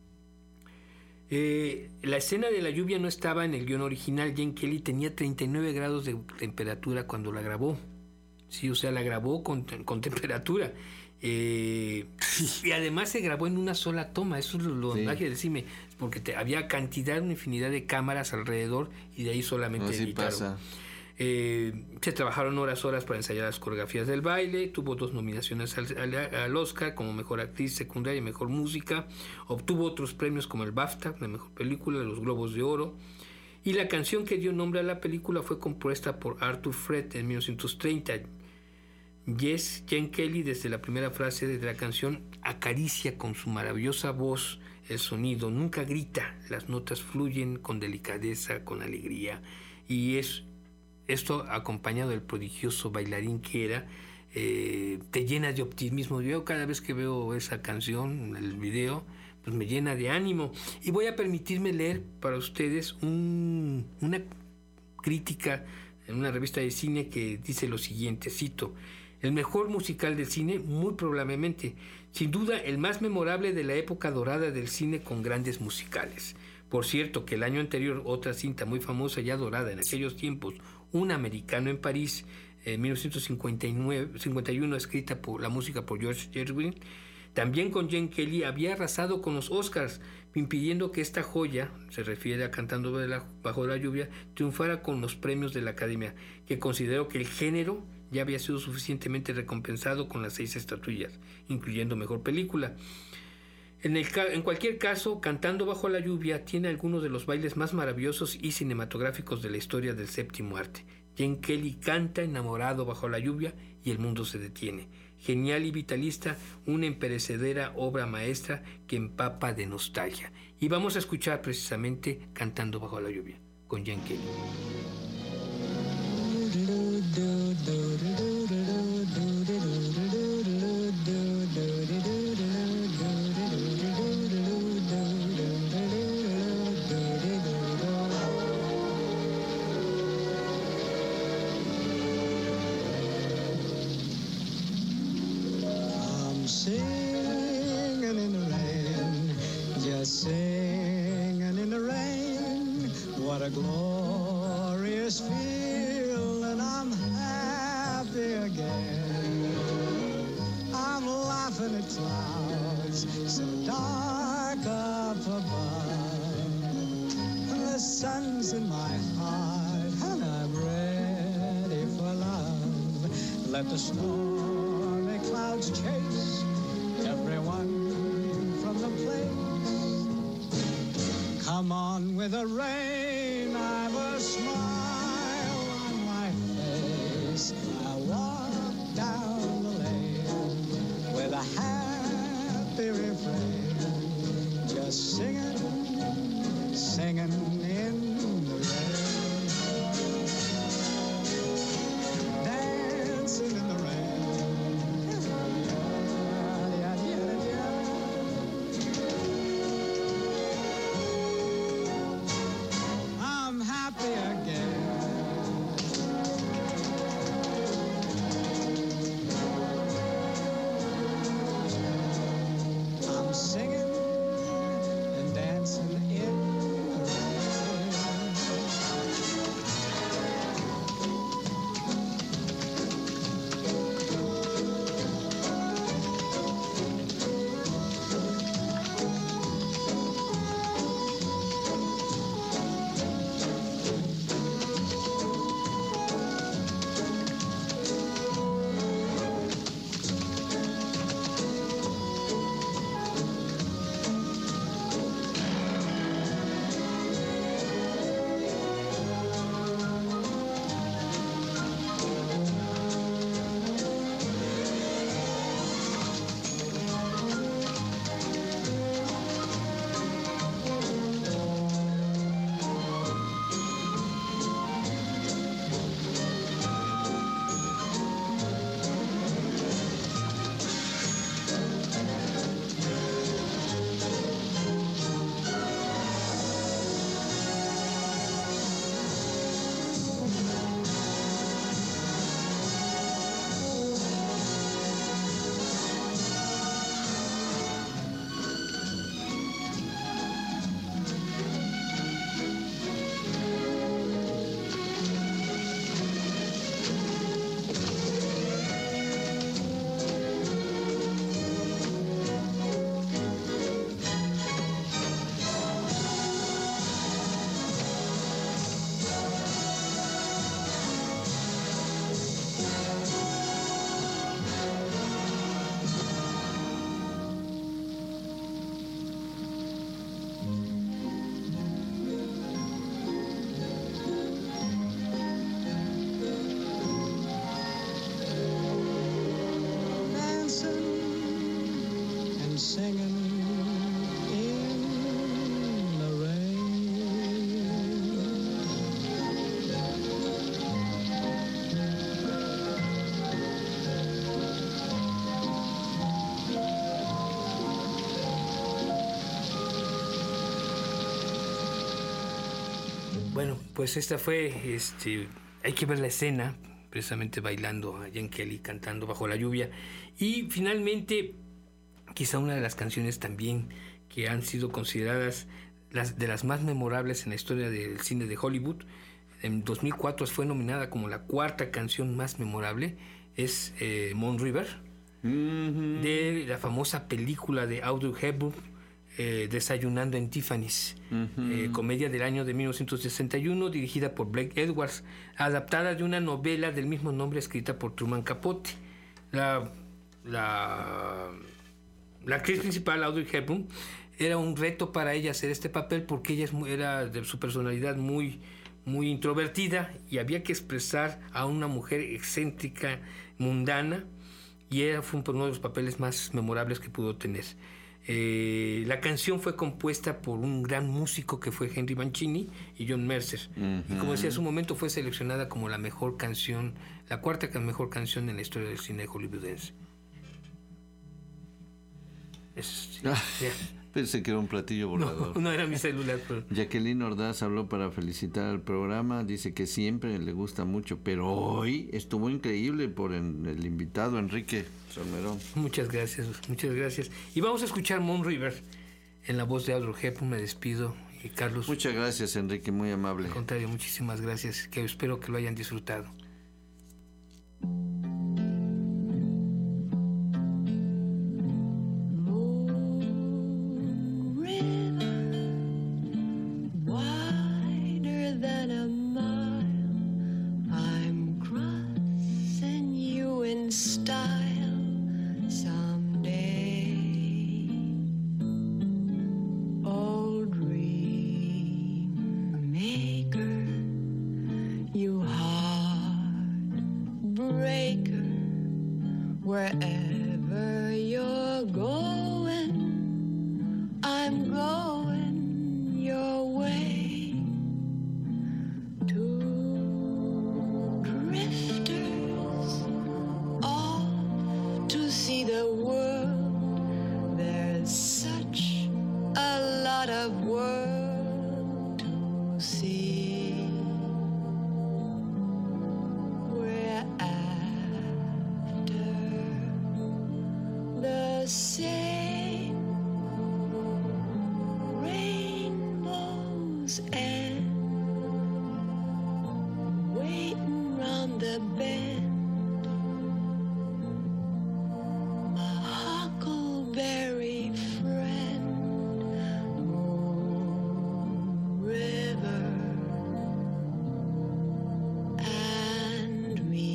S8: Eh, la escena de la lluvia no estaba en el guión original. Gene Kelly tenía treinta y nueve grados de temperatura cuando la grabó. Sí, o sea, la grabó con, con temperatura. Eh, y además se grabó en una sola toma. Eso es lo
S4: Sí.
S8: magia del cine, porque te- había cantidad, una infinidad de cámaras alrededor, y de ahí solamente
S4: Así
S8: editaron.
S4: pasa.
S8: Eh, se trabajaron horas, horas para ensayar las coreografías del baile. Tuvo dos nominaciones al, al- al Oscar como mejor actriz secundaria y mejor música. Obtuvo otros premios como el BAFTA, la mejor película, los Globos de Oro. Y la canción que dio nombre a la película fue compuesta por Arthur Fred en mil novecientos treinta. Yes, Gene Kelly, desde la primera frase de la canción, acaricia con su maravillosa voz el sonido. Nunca grita, las notas fluyen con delicadeza, con alegría. Y es esto, acompañado del prodigioso bailarín que era, eh, te llena de optimismo. Yo cada vez que veo esa canción, el video, pues me llena de ánimo. Y voy a permitirme leer para ustedes un- una crítica en una revista de cine que dice lo siguiente, cito: el mejor musical del cine, muy probablemente, sin duda el más memorable de la época dorada del cine con grandes musicales. Por cierto, que el año anterior otra cinta muy famosa, ya dorada en aquellos tiempos, Un americano en París, en mil novecientos cincuenta y nueve, cincuenta y uno, escrita por la música por George Gershwin, también con Gene Kelly, había arrasado con los Oscars, impidiendo que esta joya, se refiere a Cantando de la- bajo la lluvia, triunfara con los premios de la Academia, que consideró que el género ya había sido suficientemente recompensado con las seis estatuillas, incluyendo mejor película. En, el, ca- en cualquier caso, Cantando bajo la lluvia tiene algunos de los bailes más maravillosos y cinematográficos de la historia del séptimo arte. Gene Kelly canta enamorado bajo la lluvia y el mundo se detiene. Genial y vitalista, una imperecedera obra maestra que empapa de nostalgia. Y vamos a escuchar precisamente Cantando bajo la lluvia con Gene Kelly.
S10: I'm singing in the rain, just singing in the rain. What a glorious feeling, I'm happy again. I'm laughing at clouds so dark up
S11: fun. The sun's in my heart and I'm ready for love. Let the stormy clouds chase everyone from the place. Come on with the rain, I've a smile on my face. I walk down the lane with a happy refrain, just singing, singing in the rain, dancing in the rain. I'm happy again. I'm singing and dancing in the rain.
S8: Bueno, pues esta fue, este, hay que ver la escena, precisamente bailando a Jen Kelly, cantando Bajo la lluvia. Y finalmente, quizá una de las canciones también que han sido consideradas las, de las más memorables en la historia del cine de Hollywood. En dos mil cuatro fue nominada como la cuarta canción más memorable, es eh, Moon River, mm-hmm. de la famosa película de Audrey Hepburn, Eh, Desayunando en Tiffany's, uh-huh. eh, comedia del año de mil novecientos sesenta y uno, dirigida por Blake Edwards, adaptada de una novela del mismo nombre escrita por Truman Capote. La, la, la actriz principal, Audrey Hepburn, era un reto para ella hacer este papel porque ella era de su personalidad muy, muy introvertida y había que expresar a una mujer excéntrica, mundana, y era fue uno de los papeles más memorables que pudo tener. Eh, la canción fue compuesta por un gran músico que fue Henry Mancini y John Mercer. Uh-huh. Y como decía, en su momento fue seleccionada como la mejor canción, la cuarta mejor canción en la historia del cine hollywoodense. Es,
S4: ah, pensé que era un platillo volador.
S8: No, no era mi celular. Pero...
S4: Jacqueline Ordaz habló para felicitar al programa. Dice que siempre le gusta mucho, pero hoy estuvo increíble por el, el invitado Enrique Salmerón.
S8: Muchas gracias, muchas gracias. Y vamos a escuchar Moon River en la voz de Audrey Hepburn. Me despido. Y Carlos.
S4: Muchas gracias, Enrique, muy amable.
S8: Al contrario, muchísimas gracias. Que espero que lo hayan disfrutado.
S11: Moon River,
S12: Wherever you're going, I'm going your way. Two drifters off to see the world. There's such a lot of world to see. We're after the same rainbows and waiting round the bend. My huckleberry friend, Moon River, and me.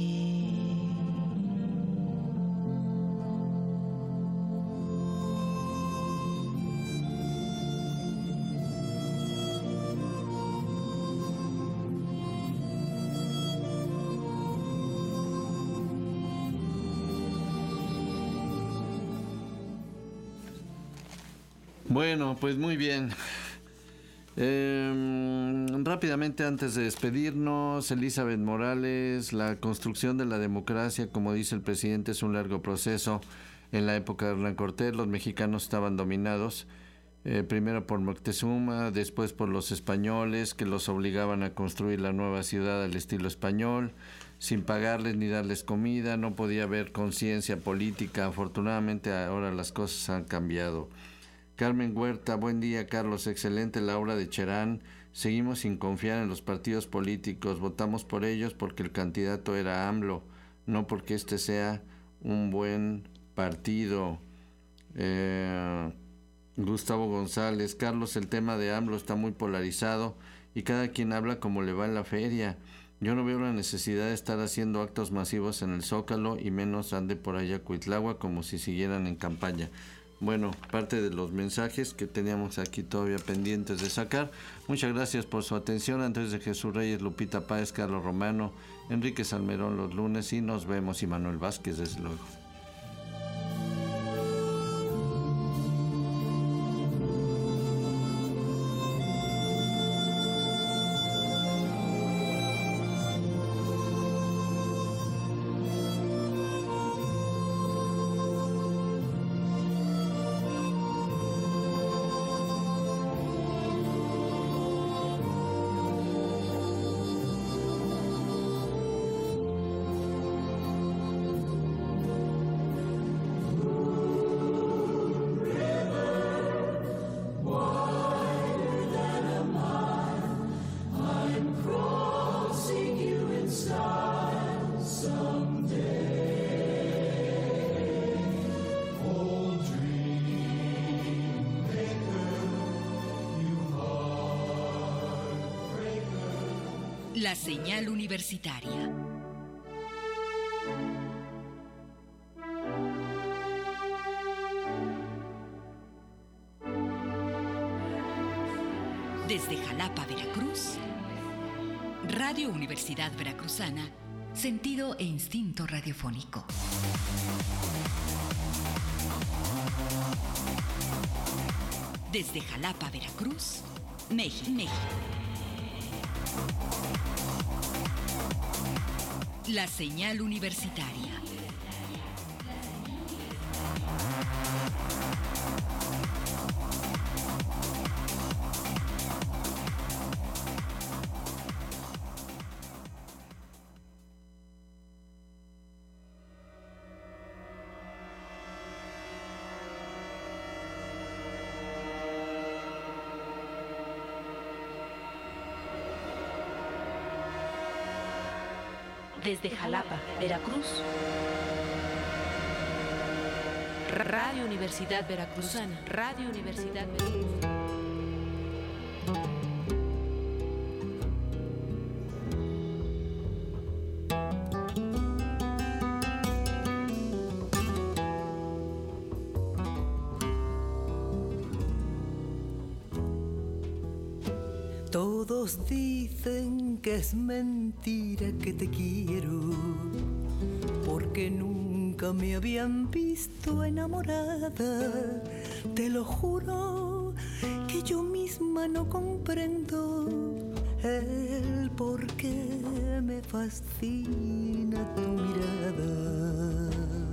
S4: Bueno, pues muy bien. Eh, rápidamente antes de despedirnos, Elizabeth Morales, la construcción de la democracia, como dice el presidente, es un largo proceso. En la época de Hernán Cortés los mexicanos estaban dominados, eh, primero por Moctezuma, después por los españoles, que los obligaban a construir la nueva ciudad al estilo español, sin pagarles ni darles comida. No podía haber conciencia política. Afortunadamente ahora las cosas han cambiado. Carmen Huerta, buen día Carlos, excelente la obra de Cherán. Seguimos sin confiar en los partidos políticos, votamos por ellos porque el candidato era AMLO, no porque este sea un buen partido. Eh, Gustavo González, Carlos, el tema de AMLO está muy polarizado y cada quien habla como le va en la feria. Yo no veo la necesidad de estar haciendo actos masivos en el Zócalo y menos ande por allá Cuitlagua como si siguieran en campaña. Bueno, parte de los mensajes que teníamos aquí todavía pendientes de sacar. Muchas gracias por su atención. Andrés de Jesús Reyes, Lupita Páez, Carlos Romano, Enrique Salmerón los lunes y nos vemos, y Manuel Vázquez desde luego.
S13: La señal universitaria. Desde Jalapa, Veracruz, Radio Universidad Veracruzana, sentido e instinto radiofónico. Desde Jalapa, Veracruz, México. México. La señal universitaria.
S14: Desde Jalapa, Veracruz, Radio Universidad Veracruzana, Radio Universidad Veracruzana.
S15: Todos dicen que es mentira que te quiero, porque nunca nunca me habían visto enamorada. Te lo juro que yo misma no comprendo el por qué me fascina tu mirada.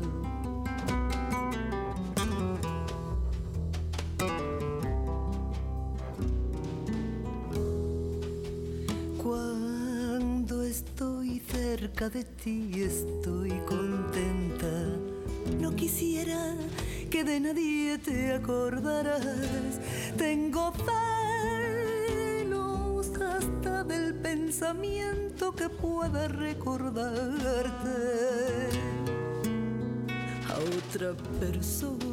S15: Cuando estoy cerca de ti estoy contenta. No quisiera que de nadie te acordaras. Tengo celos hasta del pensamiento que pueda recordarte a otra persona.